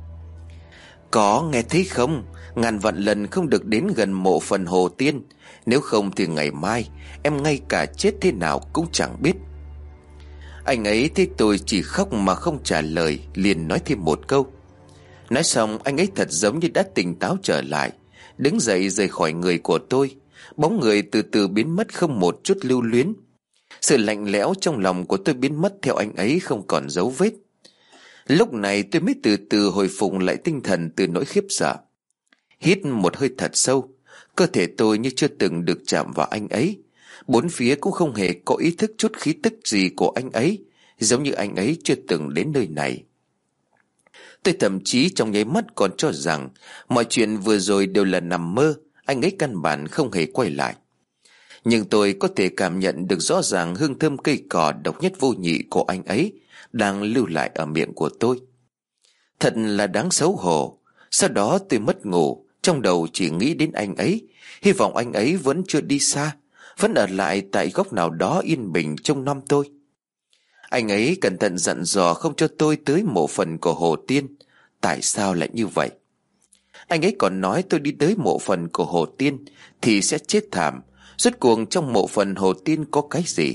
Có nghe thấy không? Ngàn vạn lần không được đến gần mộ phần Hồ Tiên. Nếu không thì ngày mai em ngay cả chết thế nào cũng chẳng biết. Anh ấy thấy tôi chỉ khóc mà không trả lời, liền nói thêm một câu. Nói xong anh ấy thật giống như đã tỉnh táo trở lại, đứng dậy rời khỏi người của tôi. Bóng người từ từ biến mất không một chút lưu luyến. Sự lạnh lẽo trong lòng của tôi biến mất theo anh ấy không còn dấu vết. Lúc này tôi mới từ từ hồi phục lại tinh thần từ nỗi khiếp sợ. Hít một hơi thật sâu. Cơ thể tôi như chưa từng được chạm vào anh ấy. Bốn phía cũng không hề có ý thức chút khí tức gì của anh ấy, giống như anh ấy chưa từng đến nơi này. Tôi thậm chí trong nháy mắt còn cho rằng mọi chuyện vừa rồi đều là nằm mơ, anh ấy căn bản không hề quay lại. Nhưng tôi có thể cảm nhận được rõ ràng hương thơm cây cỏ độc nhất vô nhị của anh ấy đang lưu lại ở miệng của tôi. Thật là đáng xấu hổ. Sau đó tôi mất ngủ, trong đầu chỉ nghĩ đến anh ấy, hy vọng anh ấy vẫn chưa đi xa, vẫn ở lại tại góc nào đó yên bình trông nom tôi. Anh ấy cẩn thận dặn dò không cho tôi tới mộ phần của Hồ Tiên. Tại sao lại như vậy? Anh ấy còn nói tôi đi tới mộ phần của Hồ Tiên thì sẽ chết thảm. Rốt cuộc trong mộ phần Hồ Tiên có cái gì?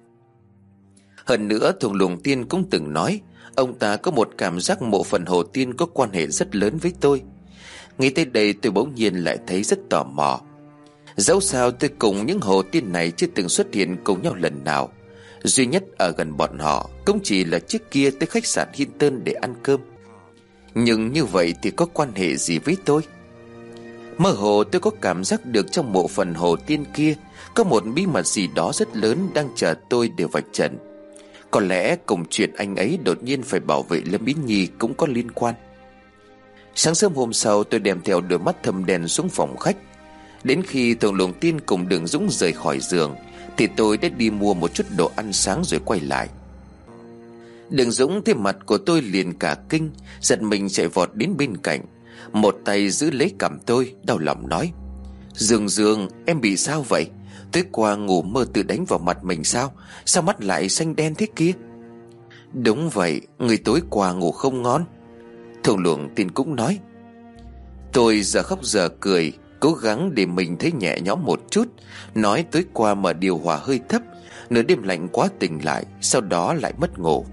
Hơn nữa Thùng Lũng Tiên cũng từng nói ông ta có một cảm giác mộ phần Hồ Tiên có quan hệ rất lớn với tôi. Nghĩ tới đây tôi bỗng nhiên lại thấy rất tò mò. Dẫu sao tôi cùng những Hồ Tiên này chưa từng xuất hiện cùng nhau lần nào. Duy nhất ở gần bọn họ cũng chỉ là trước kia tới khách sạn Hilton để ăn cơm. Nhưng như vậy thì có quan hệ gì với tôi? Mơ hồ tôi có cảm giác được trong mộ phần Hồ Tiên kia có một bí mật gì đó rất lớn đang chờ tôi để vạch trần. Có lẽ cùng chuyện anh ấy đột nhiên phải bảo vệ Lâm Bí Nhi cũng có liên quan. Sáng sớm hôm sau tôi đem theo đôi mắt thâm đen xuống phòng khách. Đến khi Thùng Lũng Tiên cùng Đường Dũng rời khỏi giường thì tôi đã đi mua một chút đồ ăn sáng rồi quay lại. Đường Dũng thấy mặt của tôi liền cả kinh, giật mình chạy vọt đến bên cạnh, một tay giữ lấy cằm tôi, đau lòng nói: Dương Dương, em bị sao vậy? Tối qua ngủ mơ tự đánh vào mặt mình sao? Sao mắt lại xanh đen thế kia? Đúng vậy, người tối qua ngủ không ngon. Thùng Lũng Tiên cũng nói. Tôi giờ khóc giờ cười, cố gắng để mình thấy nhẹ nhõm một chút, nói tối qua mở điều hòa hơi thấp, nửa đêm lạnh quá tỉnh lại, sau đó lại mất ngủ.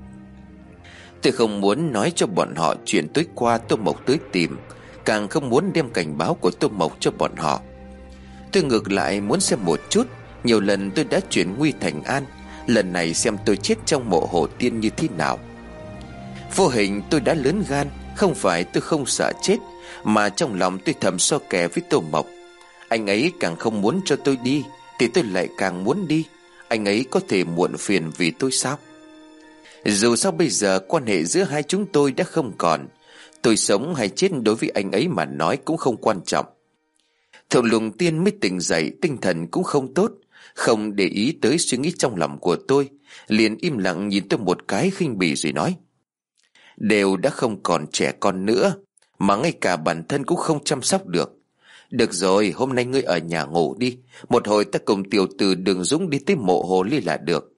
Tôi không muốn nói cho bọn họ chuyện tối qua Tô Mộc tới tìm, càng không muốn đem cảnh báo của Tô Mộc cho bọn họ. Tôi ngược lại muốn xem một chút. Nhiều lần tôi đã chuyển nguy thành an, lần này xem tôi chết trong mộ Hồ Tiên như thế nào. Vô hình tôi đã lớn gan. Không phải tôi không sợ chết, mà trong lòng tôi thầm so kè với Tô Mộc. Anh ấy càng không muốn cho tôi đi thì tôi lại càng muốn đi. Anh ấy có thể muộn phiền vì tôi sao? Dù sao bây giờ quan hệ giữa hai chúng tôi đã không còn. Tôi sống hay chết đối với anh ấy mà nói cũng không quan trọng. Thùng Lũng Tiên mới tỉnh dậy, tinh thần cũng không tốt, không để ý tới suy nghĩ trong lòng của tôi, liền im lặng nhìn tôi một cái khinh bỉ rồi nói: Đều đã không còn trẻ con nữa, mà ngay cả bản thân cũng không chăm sóc được. Được rồi, hôm nay ngươi ở nhà ngủ đi, một hồi ta cùng tiểu tử Đường Dũng đi tới mộ Hồ Ly là được.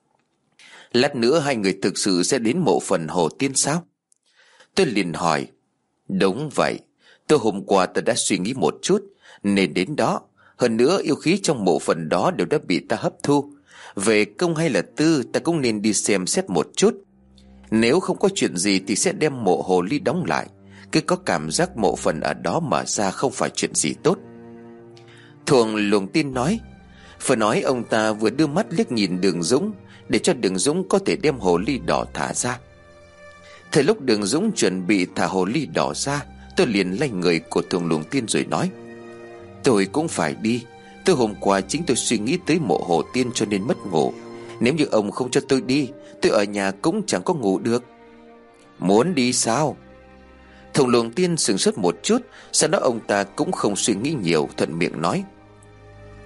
Lát nữa hai người thực sự sẽ đến mộ phần Hồ Tiên sao? Tôi liền hỏi. Đúng vậy, tôi hôm qua ta đã suy nghĩ một chút nên đến đó. Hơn nữa yêu khí trong mộ phần đó đều đã bị ta hấp thu. Về công hay là tư ta cũng nên đi xem xét một chút. Nếu không có chuyện gì thì sẽ đem mộ Hồ Ly đóng lại. Cứ có cảm giác mộ phần ở đó mở ra không phải chuyện gì tốt. Thùng Lũng Tiên nói. Vừa nói ông ta vừa đưa mắt liếc nhìn Đường Dũng, để cho Đường Dũng có thể đem hồ ly đỏ thả ra. Thời lúc Đường Dũng chuẩn bị thả hồ ly đỏ ra, tôi liền lay người của Thùng Lũng Tiên rồi nói: Tôi cũng phải đi. Tôi hôm qua chính tôi suy nghĩ tới mộ Hồ Tiên cho nên mất ngủ. Nếu như ông không cho tôi đi, tôi ở nhà cũng chẳng có ngủ được. Muốn đi sao? Thùng Lũng Tiên sửng sốt một chút, sau đó ông ta cũng không suy nghĩ nhiều, thuận miệng nói: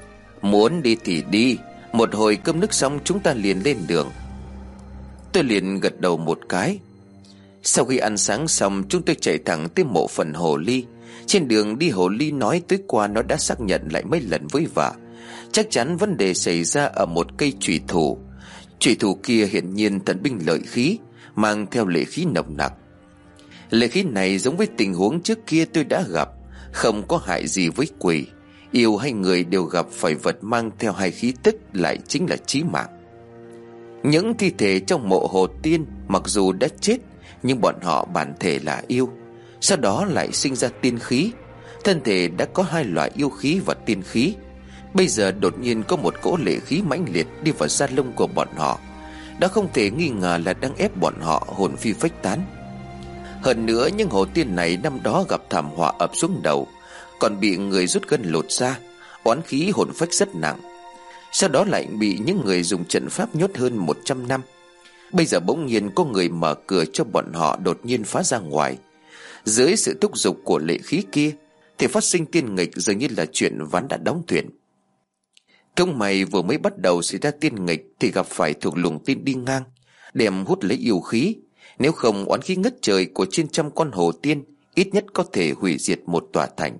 Muốn đi thì đi, một hồi cơm nước xong chúng ta liền lên đường. Tôi liền gật đầu một cái. Sau khi ăn sáng xong, chúng tôi chạy thẳng tới mộ phần hồ ly. Trên đường đi, hồ ly nói tối qua nó đã xác nhận lại mấy lần với vợ. Chắc chắn vấn đề xảy ra ở một cây chủy thủ. Chủy thủ kia hiển nhiên thần binh lợi khí, mang theo lệ khí nồng nặc. Lệ khí này giống với tình huống trước kia tôi đã gặp, không có hại gì với quỷ. Yêu hay người đều gặp phải vật mang theo hai khí tức, lại chính là chí mạng. Những thi thể trong mộ hồ tiên mặc dù đã chết, nhưng bọn họ bản thể là yêu, sau đó lại sinh ra tiên khí. Thân thể đã có hai loại yêu khí và tiên khí. Bây giờ đột nhiên có một cỗ lệ khí mãnh liệt đi vào da lông của bọn họ, đó không thể nghi ngờ là đang ép bọn họ hồn phi phách tán. Hơn nữa, những hồ tiên này năm đó gặp thảm họa ập xuống đầu, còn bị người rút gân lột da, oán khí hồn phách rất nặng. Sau đó lại bị những người dùng trận pháp nhốt hơn một trăm năm. Bây giờ bỗng nhiên có người mở cửa cho bọn họ đột nhiên phá ra ngoài. Dưới sự thúc giục của lệ khí kia thì phát sinh tiên nghịch, dường như là chuyện ván đã đóng thuyền. Công mày vừa mới bắt đầu xảy ra tiên nghịch thì gặp phải thuộc luồng tiên đi ngang, đem hút lấy yêu khí. Nếu không, oán khí ngất trời của trên trăm con hồ tiên ít nhất có thể hủy diệt một tòa thành.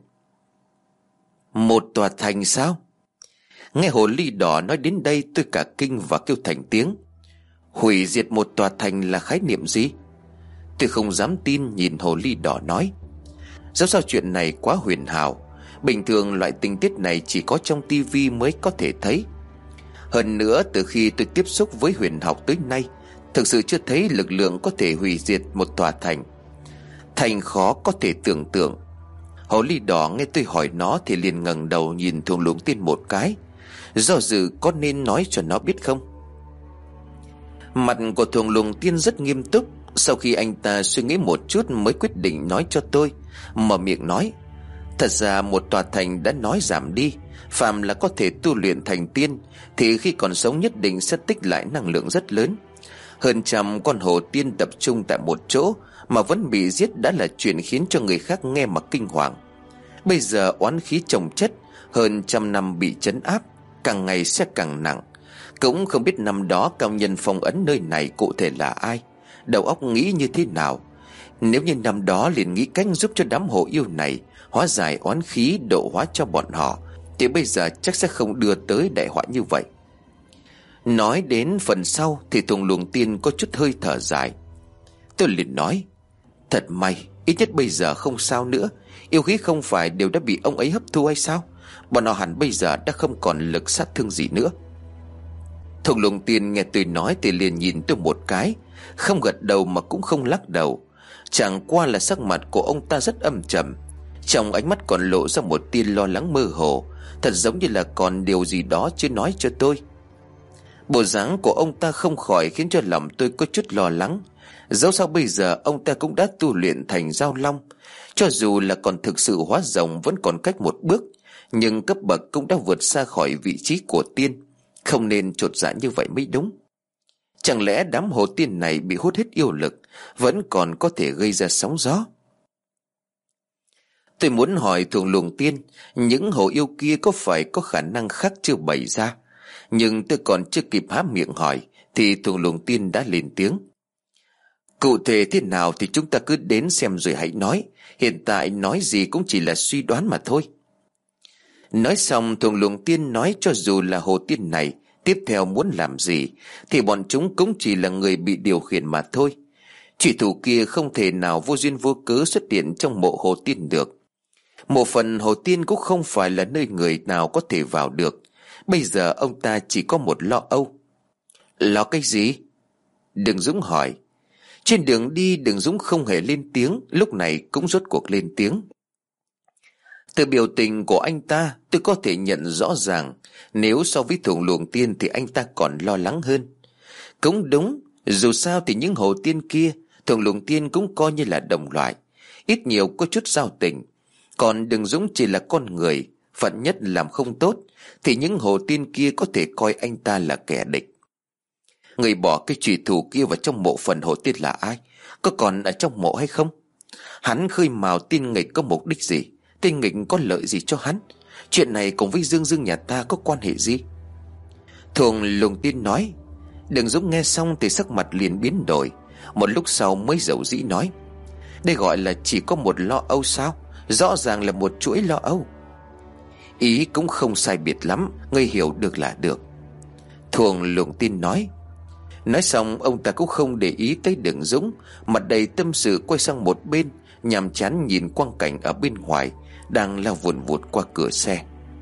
Một tòa thành sao? Nghe hồ ly đỏ nói đến đây, tôi cả kinh và kêu thành tiếng. Hủy diệt một tòa thành là khái niệm gì? Tôi không dám tin nhìn hồ ly đỏ nói. Dẫu sao chuyện này quá huyền ảo, bình thường loại tình tiết này chỉ có trong tivi mới có thể thấy. Hơn nữa, từ khi tôi tiếp xúc với huyền học tới nay, thực sự chưa thấy lực lượng có thể hủy diệt một tòa thành. Thành khó có thể tưởng tượng. Hồ ly đỏ nghe tôi hỏi nó thì liền ngẩng đầu nhìn Thuồng Luồng Tiên một cái, do dự có nên nói cho nó biết không. Mặt của Thuồng Luồng Tiên rất nghiêm túc. Sau khi anh ta suy nghĩ một chút mới quyết định nói cho tôi, mở miệng nói: thật ra một tòa thành đã nói giảm đi, phàm là có thể tu luyện thành tiên thì khi còn sống nhất định sẽ tích lại năng lượng rất lớn. Hơn trăm con hồ tiên tập trung tại một chỗ mà vẫn bị giết đã là chuyện khiến cho người khác nghe mà kinh hoàng. Bây giờ oán khí chồng chất, hơn trăm năm bị trấn áp, càng ngày sẽ càng nặng. Cũng không biết năm đó cao nhân phong ấn nơi này cụ thể là ai, đầu óc nghĩ như thế nào. Nếu như năm đó liền nghĩ cách giúp cho đám hồ yêu này hóa giải oán khí, độ hóa cho bọn họ, thì bây giờ chắc sẽ không đưa tới đại họa như vậy. Nói đến phần sau thì Thuồng Luồng Tiên có chút hơi thở dài. Tôi liền nói: thật may, ít nhất bây giờ không sao nữa. Yêu khí không phải đều đã bị ông ấy hấp thu hay sao? Bọn họ hẳn bây giờ đã không còn lực sát thương gì nữa. Thuồng Luồng Tiên nghe tôi nói thì liền nhìn tôi một cái, không gật đầu mà cũng không lắc đầu. Chẳng qua là sắc mặt của ông ta rất âm trầm, trong ánh mắt còn lộ ra một tia lo lắng mơ hồ, thật giống như là còn điều gì đó chưa nói cho tôi. Bộ dáng của ông ta không khỏi khiến cho lòng tôi có chút lo lắng. Dẫu sao bây giờ ông ta cũng đã tu luyện thành Giao Long, cho dù là còn thực sự hóa rồng vẫn còn cách một bước, nhưng cấp bậc cũng đã vượt xa khỏi vị trí của tiên, không nên chột dạ như vậy mới đúng. Chẳng lẽ đám hồ tiên này bị hút hết yêu lực, vẫn còn có thể gây ra sóng gió? Tôi muốn hỏi Thuồng Luồng Tiên, những hồ yêu kia có phải có khả năng khác chưa bày ra? Nhưng tôi còn chưa kịp há miệng hỏi thì Thuồng Luồng Tiên đã lên tiếng: cụ thể thế nào thì chúng ta cứ đến xem rồi hãy nói. Hiện tại nói gì cũng chỉ là suy đoán mà thôi. Nói xong, Thuồng Luồng Tiên nói cho dù là hồ tiên này tiếp theo muốn làm gì thì bọn chúng cũng chỉ là người bị điều khiển mà thôi. Chủy thủ kia không thể nào vô duyên vô cớ xuất hiện trong mộ hồ tiên được. Mộ phần hồ tiên cũng không phải là nơi người nào có thể vào được. Bây giờ ông ta chỉ có một lo âu. Lo cái gì? Đường Dũng hỏi. Trên đường đi, Đường Dũng không hề lên tiếng, lúc này cũng rốt cuộc lên tiếng. Từ biểu tình của anh ta, tôi có thể nhận rõ ràng, nếu so với Thuồng Luồng Tiên thì anh ta còn lo lắng hơn. Cũng đúng, dù sao thì những hồ tiên kia, Thuồng Luồng Tiên cũng coi như là đồng loại, ít nhiều có chút giao tình. Còn Đường Dũng chỉ là con người, phận nhất làm không tốt, thì những hồ tiên kia có thể coi anh ta là kẻ địch. Người bỏ cái chủy thủ kia vào trong mộ phần hồ tiên là ai? Có còn ở trong mộ hay không? Hắn khơi mào tiên nghịch có mục đích gì? Tiên nghịch có lợi gì cho hắn? Chuyện này cùng với Dương Dương nhà ta có quan hệ gì? Thường Lùng Tiên nói. Đường Dũng nghe xong thì sắc mặt liền biến đổi. Một lúc sau mới dầu dĩ nói: Đây gọi là chỉ có một lo âu sao? Rõ ràng là một chuỗi lo âu. Ý cũng không sai biệt lắm, ngươi hiểu được là được. Thường Lùng Tiên nói. Nói xong ông ta cũng không để ý tới Đường Dũng, mặt đầy tâm sự quay sang một bên, nhàm chán nhìn quang cảnh ở bên ngoài đang lao vùn vụt qua cửa xe.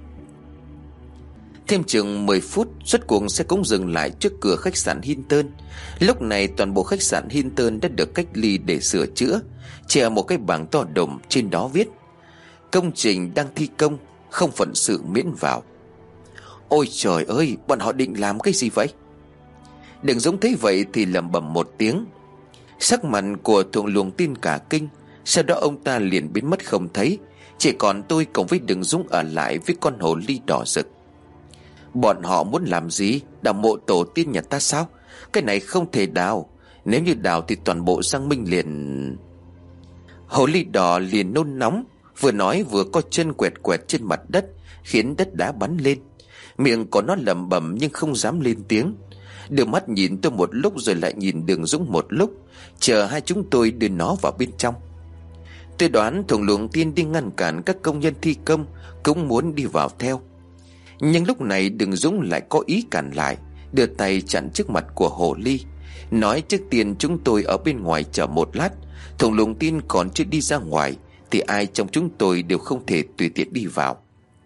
Thêm chừng mười phút, suốt cuộc xe cũng dừng lại trước cửa khách sạn Hinton. Lúc này toàn bộ khách sạn Hinton đã được cách ly để sửa chữa. Treo một cái bảng to đùng, trên đó viết: Công trình đang thi công, không phận sự miễn vào. Ôi trời ơi, bọn họ định làm cái gì vậy? Đường Dũng thấy vậy thì lẩm bẩm một tiếng. Sắc mặt của Thượng Luồng Tin cả kinh. Sau đó ông ta liền biến mất không thấy. Chỉ còn tôi cùng với Đường Dũng ở lại với con hồ ly đỏ rực. Bọn họ muốn làm gì? Đào mộ tổ tiên nhà ta sao? Cái này không thể đào. Nếu như đào thì toàn bộ Giang Minh liền... Hồ ly đỏ liền nôn nóng, vừa nói vừa co chân quẹt quẹt trên mặt đất, khiến đất đá bắn lên. Miệng của nó lẩm bẩm nhưng không dám lên tiếng. Đưa mắt nhìn tôi một lúc rồi lại nhìn Đường Dũng một lúc, chờ hai chúng tôi đưa nó vào bên trong. Tôi đoán Thượng Luồng Tiên đi ngăn cản các công nhân thi công cũng muốn đi vào theo. Nhưng lúc này Đường Dũng lại có ý cản lại, đưa tay chặn trước mặt của hồ ly, nói trước tiên chúng tôi ở bên ngoài chờ một lát. Thượng Luồng Tiên còn chưa đi ra ngoài thì ai trong chúng tôi đều không thể tùy tiện đi vào.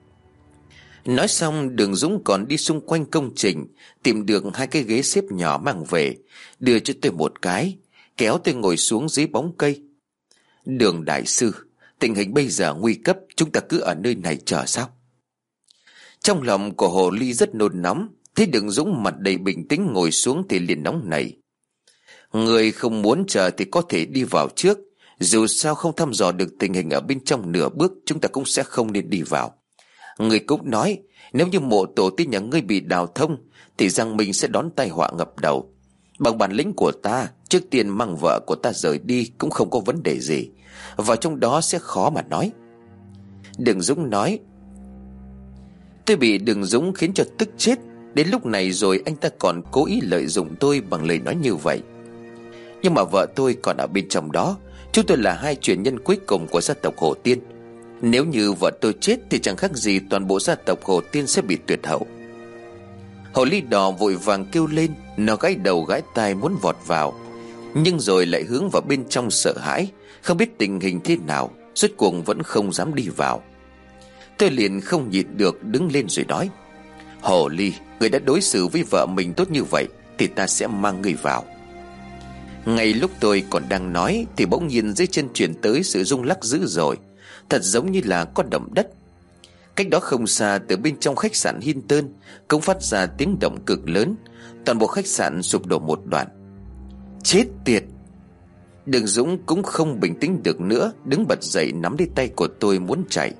Nói xong Đường Dũng còn đi xung quanh công trình, tìm được hai cái ghế xếp nhỏ mang về, đưa cho tôi một cái, kéo tôi ngồi xuống dưới bóng cây. Đường đại sư, tình hình bây giờ nguy cấp, chúng ta cứ ở nơi này chờ sao? Trong lòng của hồ ly rất nôn nóng, thấy Đường Dũng mặt đầy bình tĩnh ngồi xuống thì liền nóng nảy. Người không muốn chờ thì có thể đi vào trước, dù sao không thăm dò được tình hình ở bên trong nửa bước, chúng ta cũng sẽ không nên đi vào. Người cũng nói, nếu như mộ tổ tiên nhà ngươi bị đào thông thì Giang Minh sẽ đón tai họa ngập đầu. Bằng bản lĩnh của ta, trước tiên mang vợ của ta rời đi cũng không có vấn đề gì, vào trong đó sẽ khó mà nói. Đường Dũng nói. Tôi bị Đường Dũng khiến cho tức chết. Đến lúc này rồi anh ta còn cố ý lợi dụng tôi bằng lời nói như vậy. Nhưng mà vợ tôi còn ở bên trong đó. Chúng tôi là hai truyền nhân cuối cùng của gia tộc Hồ Tiên. Nếu như vợ tôi chết thì chẳng khác gì toàn bộ gia tộc Hồ Tiên sẽ bị tuyệt hậu. Hồ ly đỏ vội vàng kêu lên, nó gãi đầu gãi tai muốn vọt vào, nhưng rồi lại hướng vào bên trong sợ hãi, không biết tình hình thế nào, rốt cuộc vẫn không dám đi vào. Tôi liền không nhịn được đứng lên rồi nói: Hồ ly, người đã đối xử với vợ mình tốt như vậy thì ta sẽ mang người vào. Ngay lúc tôi còn đang nói thì bỗng nhiên dưới chân truyền tới sự rung lắc dữ dội, thật giống như là có động đất. Cách đó không xa, từ bên trong khách sạn Hinton cũng phát ra tiếng động cực lớn. Toàn bộ khách sạn sụp đổ một đoạn. Chết tiệt! Đường Dũng cũng không bình tĩnh được nữa, đứng bật dậy nắm lấy tay của tôi muốn chạy.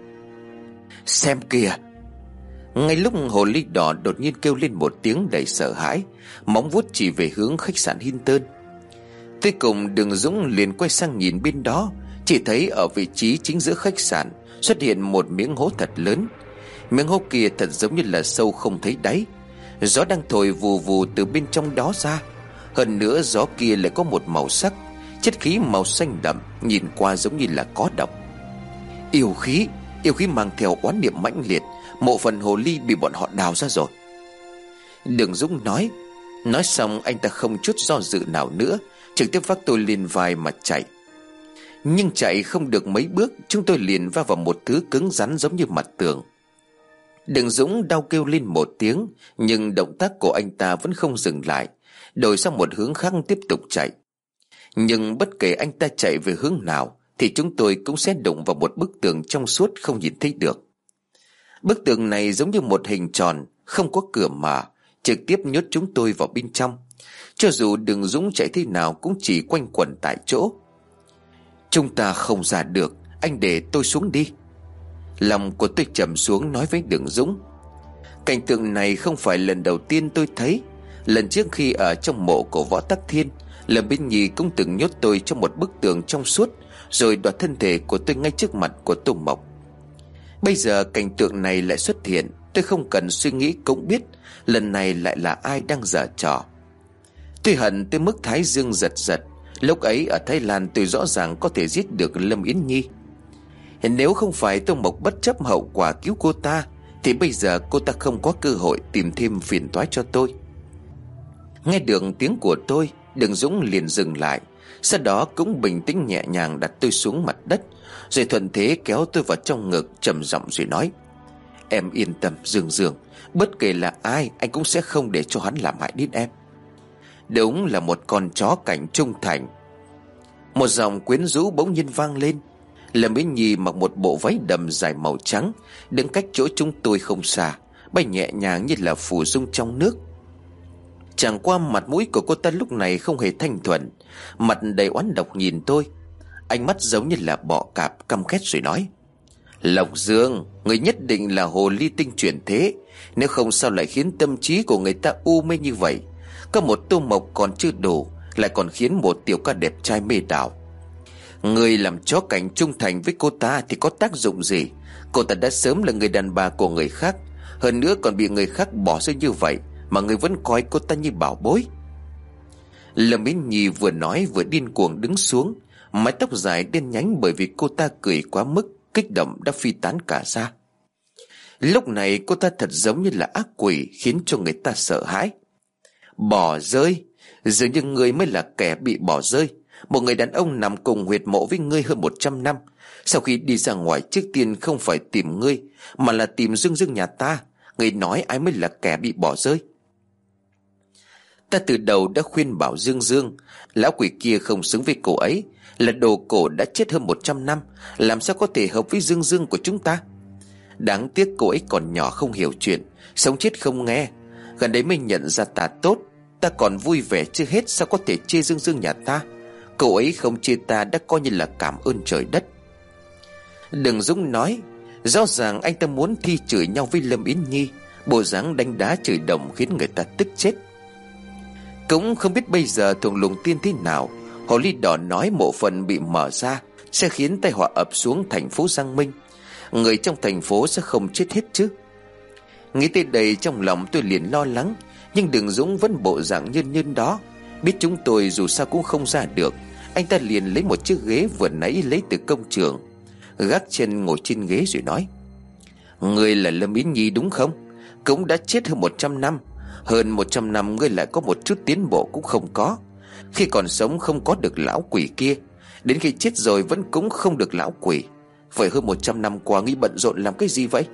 Xem kìa! Ngay lúc hồ ly đỏ đột nhiên kêu lên một tiếng đầy sợ hãi, móng vuốt chỉ về hướng khách sạn Hinton. Tôi cùng Đường Dũng liền quay sang nhìn bên đó, chỉ thấy ở vị trí chính giữa khách sạn xuất hiện một miếng hố thật lớn. Miếng hố kia thật giống như là sâu không thấy đáy. Gió đang thổi vù vù từ bên trong đó ra. Hơn nữa gió kia lại có một màu sắc, chất khí màu xanh đậm, nhìn qua giống như là có độc. Yêu khí, yêu khí mang theo oán niệm mãnh liệt. Mộ phần hồ ly bị bọn họ đào ra rồi. Đường Dũng nói. Nói xong anh ta không chút do dự nào nữa, trực tiếp vác tôi lên vai mà chạy. Nhưng chạy không được mấy bước, chúng tôi liền va vào một thứ cứng rắn giống như mặt tường. Đường Dũng đau kêu lên một tiếng, nhưng động tác của anh ta vẫn không dừng lại, đổi sang một hướng khác tiếp tục chạy. Nhưng bất kể anh ta chạy về hướng nào thì chúng tôi cũng sẽ đụng vào một bức tường trong suốt không nhìn thấy được. Bức tường này giống như một hình tròn, không có cửa mở, trực tiếp nhốt chúng tôi vào bên trong. Cho dù Đường Dũng chạy thế nào cũng chỉ quanh quẩn tại chỗ. Chúng ta không ra được, anh để tôi xuống đi. Lòng của tôi trầm xuống nói với Đường Dũng. Cảnh tượng này không phải lần đầu tiên tôi thấy. Lần trước khi ở trong mộ của Võ Tắc Thiên, Lâm Bính Nhi cũng từng nhốt tôi trong một bức tường trong suốt, rồi đoạt thân thể của tôi ngay trước mặt của Tô Mộc. Bây giờ cảnh tượng này lại xuất hiện. Tôi không cần suy nghĩ cũng biết lần này lại là ai đang giở trò. Tôi hận tới mức thái dương giật giật. Lúc ấy ở Thái Lan tôi rõ ràng có thể giết được Lâm Yến Nhi. Nếu không phải Tô Mộc bất chấp hậu quả cứu cô ta, thì bây giờ cô ta không có cơ hội tìm thêm phiền toái cho tôi. Nghe được tiếng của tôi, Đường Dũng liền dừng lại. Sau đó cũng bình tĩnh nhẹ nhàng đặt tôi xuống mặt đất, rồi thuận thế kéo tôi vào trong ngực, trầm giọng rồi nói: Em yên tâm Dương Dương, bất kể là ai anh cũng sẽ không để cho hắn làm hại đến em. Đúng là một con chó cảnh trung thành. Một giọng quyến rũ bỗng nhiên vang lên. Lâm Yến Nhi mặc một bộ váy đầm dài màu trắng, đứng cách chỗ chúng tôi không xa, bay nhẹ nhàng như là phù dung trong nước. Chẳng qua mặt mũi của cô ta lúc này không hề thanh thuần, mặt đầy oán độc nhìn tôi, ánh mắt giống như là bọ cạp, căm ghét rồi nói: Lộc Dương, người nhất định là hồ ly tinh chuyển thế, nếu không sao lại khiến tâm trí của người ta u mê như vậy. Có một Tô Mộc còn chưa đủ, lại còn khiến một tiểu ca đẹp trai mê đảo. Người làm chó cảnh trung thành với cô ta thì có tác dụng gì? Cô ta đã sớm là người đàn bà của người khác, hơn nữa còn bị người khác bỏ rơi như vậy mà người vẫn coi cô ta như bảo bối. Lâm Yến Nhi vừa nói vừa điên cuồng đứng xuống, mái tóc dài đen nhánh bởi vì cô ta cười quá mức, kích động đã phi tán cả ra. Lúc này cô ta thật giống như là ác quỷ, khiến cho người ta sợ hãi. Bỏ rơi? Dường như ngươi mới là kẻ bị bỏ rơi. Một người đàn ông nằm cùng huyệt mộ với ngươi hơn một trăm năm, sau khi đi ra ngoài trước tiên không phải tìm ngươi, mà là tìm Dương Dương nhà ta. Ngươi nói ai mới là kẻ bị bỏ rơi? Ta từ đầu đã khuyên bảo Dương Dương, lão quỷ kia không xứng với cô ấy, là đồ cổ đã chết hơn một trăm năm, làm sao có thể hợp với Dương Dương của chúng ta. Đáng tiếc cô ấy còn nhỏ không hiểu chuyện, sống chết không nghe. Gần đấy mới nhận ra ta tốt, ta còn vui vẻ chưa hết, sao có thể chê Dương Dương nhà ta. Cậu ấy không chê ta đã coi như là cảm ơn trời đất. Đường Dũng nói, rõ ràng anh ta muốn thi chửi nhau với Lâm Yến Nhi, bộ dáng đánh đá chửi đồng khiến người ta tức chết. Cũng không biết bây giờ Thuồng Lùng Tiên thế nào. Hồ ly đỏ nói mộ phần bị mở ra sẽ khiến tai họa ập xuống thành phố Giang Minh, người trong thành phố sẽ không chết hết chứ. Nghĩ tới đây trong lòng tôi liền lo lắng, nhưng Đường Dũng vẫn bộ dạng nhân nhân đó, biết chúng tôi dù sao cũng không ra được. Anh ta liền lấy một chiếc ghế vừa nãy lấy từ công trường, gác chân ngồi trên ghế rồi nói: Ngươi là Lâm Yến Nhi đúng không? Cũng đã chết hơn một trăm năm. Hơn một trăm năm ngươi lại có một chút tiến bộ cũng không có. Khi còn sống không có được lão quỷ kia, đến khi chết rồi vẫn cũng không được lão quỷ. Vậy hơn một trăm năm qua ngươi bận rộn làm cái gì vậy?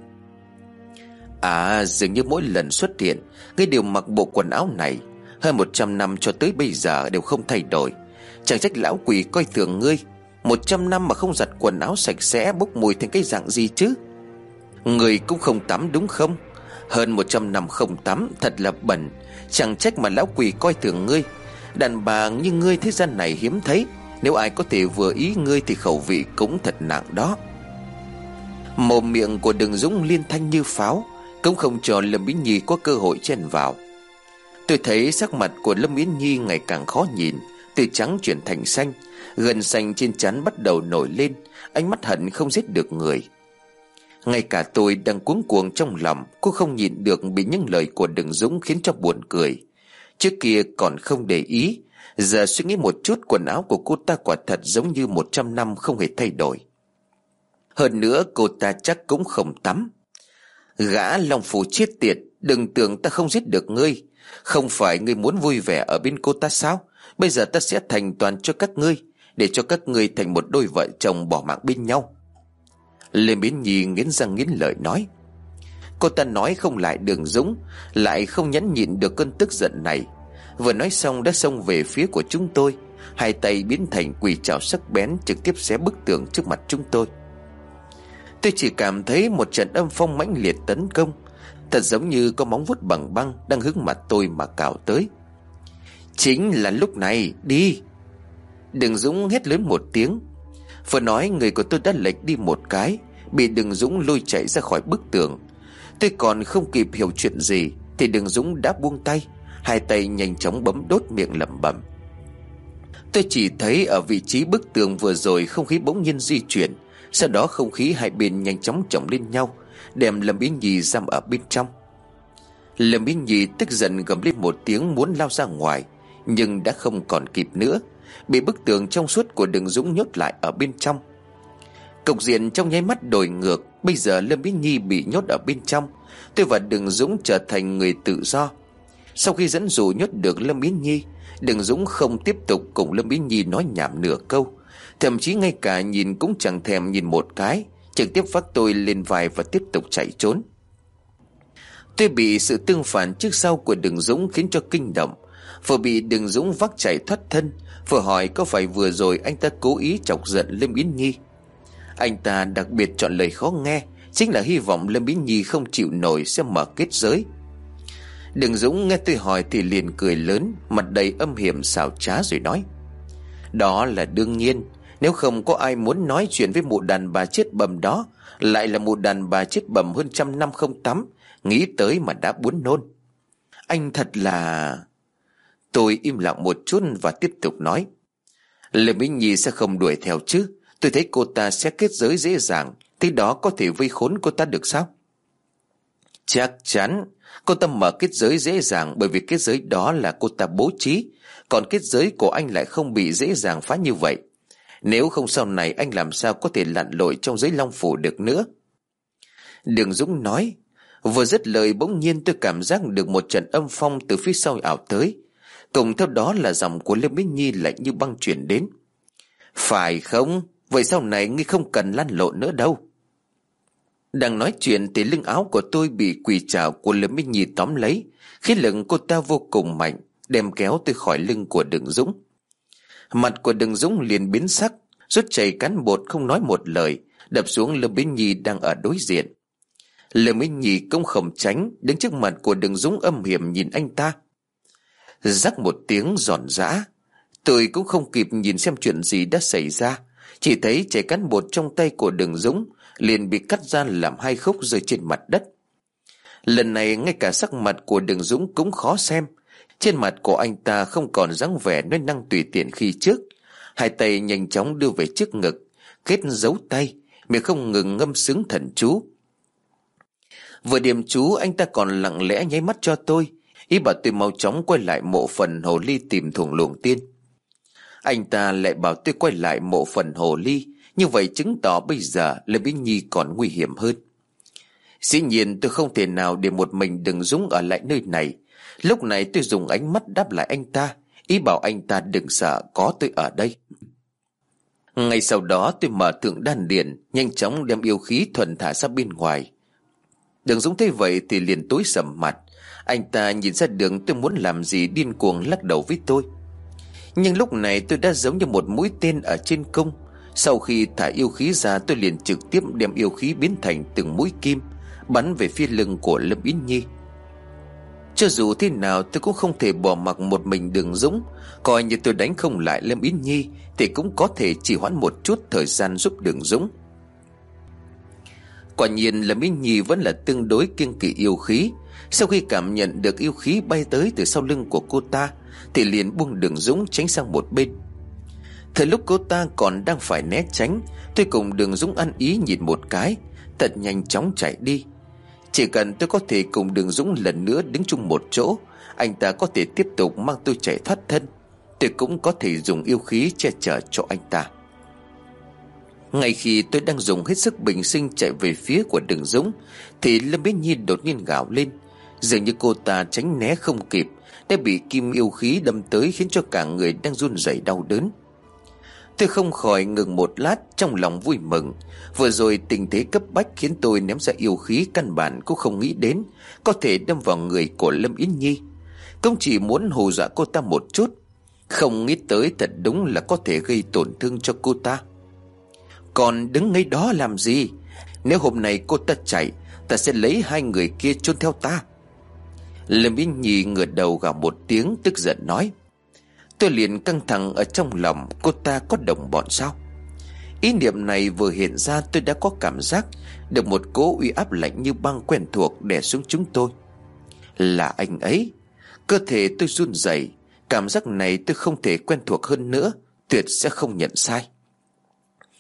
À, dường như mỗi lần xuất hiện ngươi đều mặc bộ quần áo này. Hơn một trăm năm cho tới bây giờ đều không thay đổi. Chẳng trách lão quỷ coi thường ngươi. Một trăm năm mà không giặt quần áo sạch sẽ, bốc mùi thành cái dạng gì chứ? Ngươi cũng không tắm đúng không? Hơn một trăm năm không tắm thật là bẩn. Chẳng trách mà lão quỷ coi thường ngươi. Đàn bà như ngươi thế gian này hiếm thấy, nếu ai có thể vừa ý ngươi thì khẩu vị cũng thật nặng đó. Mồm miệng của Đường Dũng liên thanh như pháo, cũng không cho Lâm Yến Nhi có cơ hội chen vào. Tôi thấy sắc mặt của Lâm Yến Nhi ngày càng khó nhìn, từ trắng chuyển thành xanh, gân xanh trên trán bắt đầu nổi lên, ánh mắt hận không giết được người. Ngay cả tôi đang cuống cuồng trong lòng cũng không nhịn được bị những lời của Đường Dũng khiến cho buồn cười. Trước kia còn không để ý, giờ suy nghĩ một chút, quần áo của cô ta quả thật giống như một trăm năm không hề thay đổi. Hơn nữa cô ta chắc cũng không tắm. Gã Long Phủ chết tiệt, đừng tưởng ta không giết được ngươi. Không phải ngươi muốn vui vẻ ở bên cô ta sao? Bây giờ ta sẽ thành toàn cho các ngươi, để cho các ngươi thành một đôi vợ chồng bỏ mạng bên nhau. Lê Miến Nhi nghiến răng nghiến lợi nói. Cô ta nói không lại Đường Dũng, lại không nhẫn nhịn được cơn tức giận này. Vừa nói xong đã xông về phía của chúng tôi, hai tay biến thành quỷ trảo sắc bén, trực tiếp xé bức tường trước mặt chúng tôi. Tôi chỉ cảm thấy một trận âm phong mãnh liệt tấn công, thật giống như có móng vuốt bằng băng đang hướng mặt tôi mà cào tới. Chính là lúc này, đi! Đường Dũng hét lớn một tiếng. Vừa nói người của tôi đã lệch đi một cái, bị Đường Dũng lôi chạy ra khỏi bức tường. Tôi còn không kịp hiểu chuyện gì thì Đường Dũng đã buông tay, hai tay nhanh chóng bấm đốt, miệng lẩm bẩm. Tôi chỉ thấy ở vị trí bức tường vừa rồi không khí bỗng nhiên di chuyển, Sau đó không khí hai bên nhanh chóng chồng lên nhau, đem Lâm Ý Nhi giam ở bên trong. Lâm Ý Nhi tức giận gầm lên một tiếng muốn lao ra ngoài, nhưng đã không còn kịp nữa, bị bức tường trong suốt của Đường Dũng nhốt lại ở bên trong. Cục diện trong nháy mắt đổi ngược. Bây giờ Lâm Ý Nhi bị nhốt ở bên trong, tôi và Đường Dũng trở thành người tự do. Sau khi dẫn dụ nhốt được Lâm Ý Nhi, Đường Dũng không tiếp tục cùng Lâm Ý Nhi nói nhảm nửa câu, thậm chí ngay cả nhìn cũng chẳng thèm nhìn một cái, trực tiếp vác tôi lên vai và tiếp tục chạy trốn. Tôi bị sự tương phản trước sau của Đường Dũng khiến cho kinh động, vừa bị Đường Dũng vác chạy thoát thân, vừa hỏi có phải vừa rồi anh ta cố ý chọc giận Lâm Ý Nhi. Anh ta đặc biệt chọn lời khó nghe, chính là hy vọng Lâm Ý Nhi không chịu nổi sẽ mở kết giới. Đường Dũng nghe tôi hỏi thì liền cười lớn, mặt đầy âm hiểm xảo trá rồi nói: Đó là đương nhiên, nếu không có ai muốn nói chuyện với mụ đàn bà chết bầm đó, lại là mụ đàn bà chết bầm hơn trăm năm không tắm, nghĩ tới mà đã buồn nôn. Anh thật là... Tôi im lặng một chút và tiếp tục nói: Lâm Ý Nhi sẽ không đuổi theo chứ? Tôi thấy cô ta sẽ kết giới dễ dàng, thế đó có thể vây khốn cô ta được sao? Chắc chắn cô ta mở kết giới dễ dàng bởi vì kết giới đó là cô ta bố trí, còn kết giới của anh lại không bị dễ dàng phá như vậy. Nếu không sau này anh làm sao có thể lặn lội trong giới Long Phủ được nữa. Đường Dũng nói. Vừa dứt lời bỗng nhiên tôi cảm giác được một trận âm phong từ phía sau ảo tới, cùng theo đó là giọng của Lâm Ý Nhi lạnh như băng chuyển đến: Phải không? Vậy sau này ngươi không cần lăn lộn nữa đâu. Đang nói chuyện thì lưng áo của tôi bị quỳ chảo của Lâm Ý Nhi tóm lấy, khí lực cô ta vô cùng mạnh, đem kéo tôi khỏi lưng của Đường Dũng. Mặt của Đường Dũng liền biến sắc, rút chảy cán bột không nói một lời, đập xuống Lâm Ý Nhi đang ở đối diện. Lâm Ý Nhi cũng không tránh, đứng trước mặt của Đường Dũng âm hiểm nhìn anh ta. Rắc một tiếng giòn giã, tôi cũng không kịp nhìn xem chuyện gì đã xảy ra, chỉ thấy chảy cán bột trong tay của Đường Dũng liền bị cắt ra làm hai khúc rơi trên mặt đất. Lần này ngay cả sắc mặt của Đường Dũng cũng khó xem, trên mặt của anh ta không còn dáng vẻ nói năng tùy tiện khi trước, hai tay nhanh chóng đưa về trước ngực, kết dấu tay, miệng không ngừng ngâm sướng thần chú. Vừa điềm chú, anh ta còn lặng lẽ nháy mắt cho tôi, ý bảo tôi mau chóng quay lại mộ phần hồ ly tìm thuồng luồng tiên. Anh ta lại bảo tôi quay lại mộ phần hồ ly, như vậy chứng tỏ bây giờ Lâm Ý Nhi còn nguy hiểm hơn. Dĩ nhiên tôi không thể nào để một mình Đường Dũng ở lại nơi này. Lúc này tôi dùng ánh mắt đáp lại anh ta, ý bảo anh ta đừng sợ, có tôi ở đây. Ngay sau đó tôi mở thượng đan điền, nhanh chóng đem yêu khí thuần thả ra bên ngoài. Đường Dũng thấy vậy thì liền tối sầm mặt, anh ta nhìn ra đường tôi muốn làm gì điên cuồng lắc đầu với tôi. Nhưng lúc này tôi đã giống như một mũi tên ở trên cung. Sau khi thả yêu khí ra, tôi liền trực tiếp đem yêu khí biến thành từng mũi kim, bắn về phía lưng của Lâm Ý Nhi. Cho dù thế nào tôi cũng không thể bỏ mặc một mình Đường Dũng, coi như tôi đánh không lại Lâm Ý Nhi thì cũng có thể chỉ hoãn một chút thời gian giúp Đường Dũng. Quả nhiên Lâm Ý Nhi vẫn là tương đối kiêng kỵ yêu khí. Sau khi cảm nhận được yêu khí bay tới từ sau lưng của cô ta thì liền buông Đường Dũng tránh sang một bên. Thời lúc cô ta còn đang phải né tránh, tôi cùng Đường Dũng ăn ý nhìn một cái, thật nhanh chóng chạy đi. Chỉ cần tôi có thể cùng Đường Dũng lần nữa đứng chung một chỗ, anh ta có thể tiếp tục mang tôi chạy thoát thân, tôi cũng có thể dùng yêu khí che chở cho anh ta. Ngay khi tôi đang dùng hết sức bình sinh chạy về phía của Đường Dũng thì Lâm Ý Nhi đột nhiên gào lên, dường như cô ta tránh né không kịp, đã bị kim yêu khí đâm tới khiến cho cả người đang run rẩy đau đớn. Tôi không khỏi ngừng một lát, trong lòng vui mừng. Vừa rồi tình thế cấp bách khiến tôi ném ra yêu khí căn bản cũng không nghĩ đến có thể đâm vào người của Lâm Ý Nhi. Cũng chỉ muốn hù dọa cô ta một chút, không nghĩ tới thật đúng là có thể gây tổn thương cho cô ta. Còn đứng ngay đó làm gì? Nếu hôm nay cô ta chạy, ta sẽ lấy hai người kia chôn theo ta. Lâm Ý Nhi ngửa đầu gào một tiếng tức giận nói. Tôi liền căng thẳng ở trong lòng, cô ta có đồng bọn sao? Ý niệm này vừa hiện ra, tôi đã có cảm giác được một cỗ uy áp lạnh như băng quen thuộc đè xuống chúng tôi. Là anh ấy. Cơ thể tôi run rẩy, cảm giác này tôi không thể quen thuộc hơn nữa, tuyệt sẽ không nhận sai.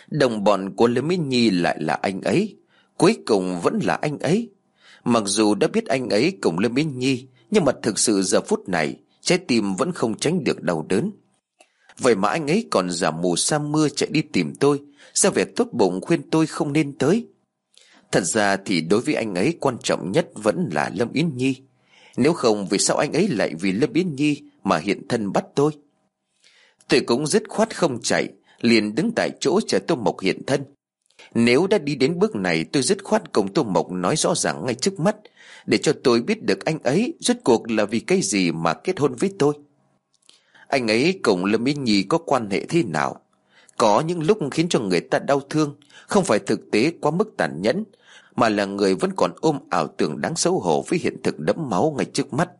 Đồng bọn của Lâm Mỹ Nhi lại là anh ấy. Cuối cùng vẫn là anh ấy. Mặc dù đã biết anh ấy cùng Lâm Mỹ Nhi, nhưng mà thực sự giờ phút này trái tim vẫn không tránh được đau đớn. Vậy mà anh ấy còn giả mù sa mưa chạy đi tìm tôi, ra vẻ tốt bụng khuyên tôi không nên tới. Thật ra thì đối với anh ấy quan trọng nhất vẫn là Lâm Yến Nhi. Nếu không, vì sao anh ấy lại vì Lâm Yến Nhi mà hiện thân bắt tôi? Tôi cũng dứt khoát không chạy, liền đứng tại chỗ chờ Tô Mộc hiện thân. Nếu đã đi đến bước này, tôi dứt khoát cùng Tô Mộc nói rõ ràng ngay trước mắt, để cho tôi biết được anh ấy rốt cuộc là vì cái gì mà kết hôn với tôi. Anh ấy cùng Lâm Yến Nhi có quan hệ thế nào? Có những lúc khiến cho người ta đau thương, không phải thực tế quá mức tàn nhẫn, mà là người vẫn còn ôm ảo tưởng đáng xấu hổ với hiện thực đẫm máu ngay trước mắt.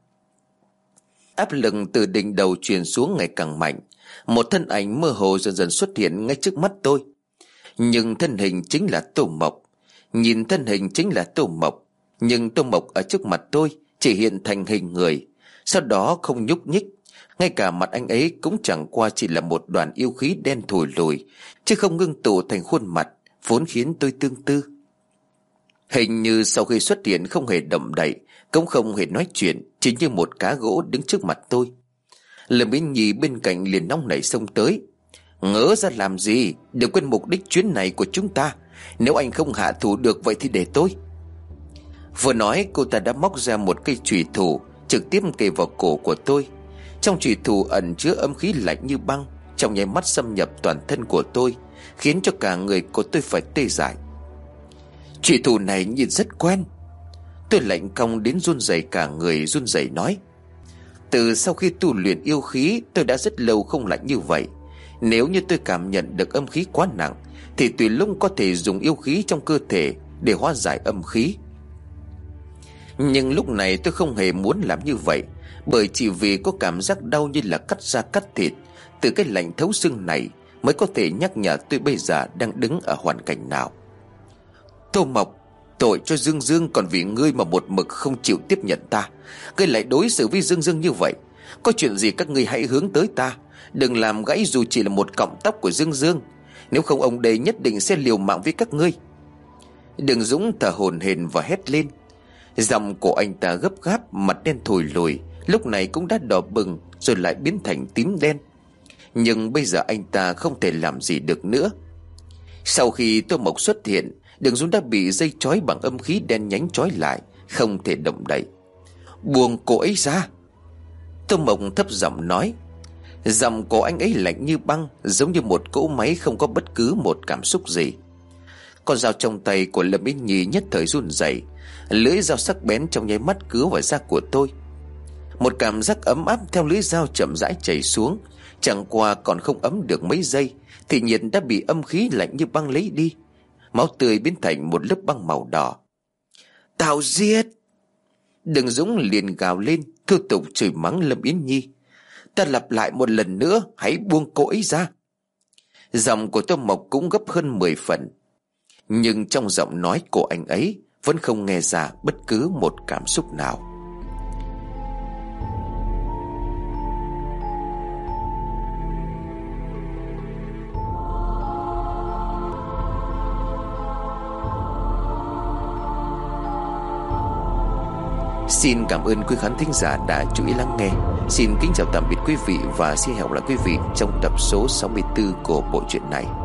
Áp lực từ đỉnh đầu truyền xuống ngày càng mạnh. Một thân ảnh mơ hồ dần dần xuất hiện ngay trước mắt tôi. Nhưng thân hình chính là Tô Mộc. Nhìn thân hình chính là Tô Mộc, nhưng Tô Mộc ở trước mặt tôi chỉ hiện thành hình người, sau đó không nhúc nhích. Ngay cả mặt anh ấy cũng chẳng qua chỉ là một đoàn yêu khí đen thùi lùi, chứ không ngưng tụ thành khuôn mặt vốn khiến tôi tương tư. Hình như sau khi xuất hiện không hề động đậy, cũng không hề nói chuyện, chỉ như một cá gỗ đứng trước mặt tôi. Lâm Yến Nhi bên cạnh liền nóng nảy xông tới. Ngỡ ra làm gì? Đừng quên mục đích chuyến này của chúng ta. Nếu anh không hạ thủ được vậy thì để tôi. Vừa nói, cô ta đã móc ra một cây chùy thủ, trực tiếp kề vào cổ của tôi. Trong chùy thủ ẩn chứa âm khí lạnh như băng, trong nháy mắt xâm nhập toàn thân của tôi, khiến cho cả người của tôi phải tê dại. Chùy thủ này nhìn rất quen. Tôi lạnh cong đến run rẩy cả người, run rẩy nói: từ sau khi tu luyện yêu khí, tôi đã rất lâu không lạnh như vậy. Nếu như tôi cảm nhận được âm khí quá nặng, thì tùy lúc có thể dùng yêu khí trong cơ thể để hóa giải âm khí. Nhưng lúc này tôi không hề muốn làm như vậy, bởi chỉ vì có cảm giác đau như là cắt da cắt thịt. Từ cái lạnh thấu xương này mới có thể nhắc nhở tôi bây giờ đang đứng ở hoàn cảnh nào. Tô Mộc, tội cho Dương Dương, còn vì ngươi mà một mực không chịu tiếp nhận ta, ngươi lại đối xử với Dương Dương như vậy. Có chuyện gì các ngươi hãy hướng tới ta, đừng làm gãy dù chỉ là một cọng tóc của Dương Dương. Nếu không, ông đây nhất định sẽ liều mạng với các ngươi. Đường Dũng thở hổn hển và hét lên. Giọng của anh ta gấp gáp, mặt đen thùi lùi, lúc này cũng đã đỏ bừng rồi lại biến thành tím đen. Nhưng bây giờ anh ta không thể làm gì được nữa. Sau khi Tô Mộc xuất hiện, Đường Dũng đã bị dây trói bằng âm khí đen nhánh trói lại, không thể động đậy. Buông cô ấy ra. Tô Mộc thấp giọng nói. Giọng của anh ấy lạnh như băng, giống như một cỗ máy không có bất cứ một cảm xúc gì. Con dao trong tay của Lâm Yến Nhi nhất thời run rẩy, lưỡi dao sắc bén trong nháy mắt cứa vào da của tôi. Một cảm giác ấm áp theo lưỡi dao chậm rãi chảy xuống. Chẳng qua còn không ấm được mấy giây thì nhiệt đã bị âm khí lạnh như băng lấy đi. Máu tươi biến thành một lớp băng màu đỏ. Tao giết! Đường Dũng liền gào lên, tiếp tục chửi mắng Lâm Yến Nhi. Ta lặp lại một lần nữa, hãy buông cô ấy ra. Giọng của Tô Mộc cũng gấp hơn mười phần, nhưng trong giọng nói của anh ấy vẫn không nghe ra bất cứ một cảm xúc nào. Xin cảm ơn quý khán thính giả đã chú ý lắng nghe. Xin kính chào tạm biệt quý vị và xin hẹn gặp lại quý vị trong tập số sáu mươi tư của bộ truyện này.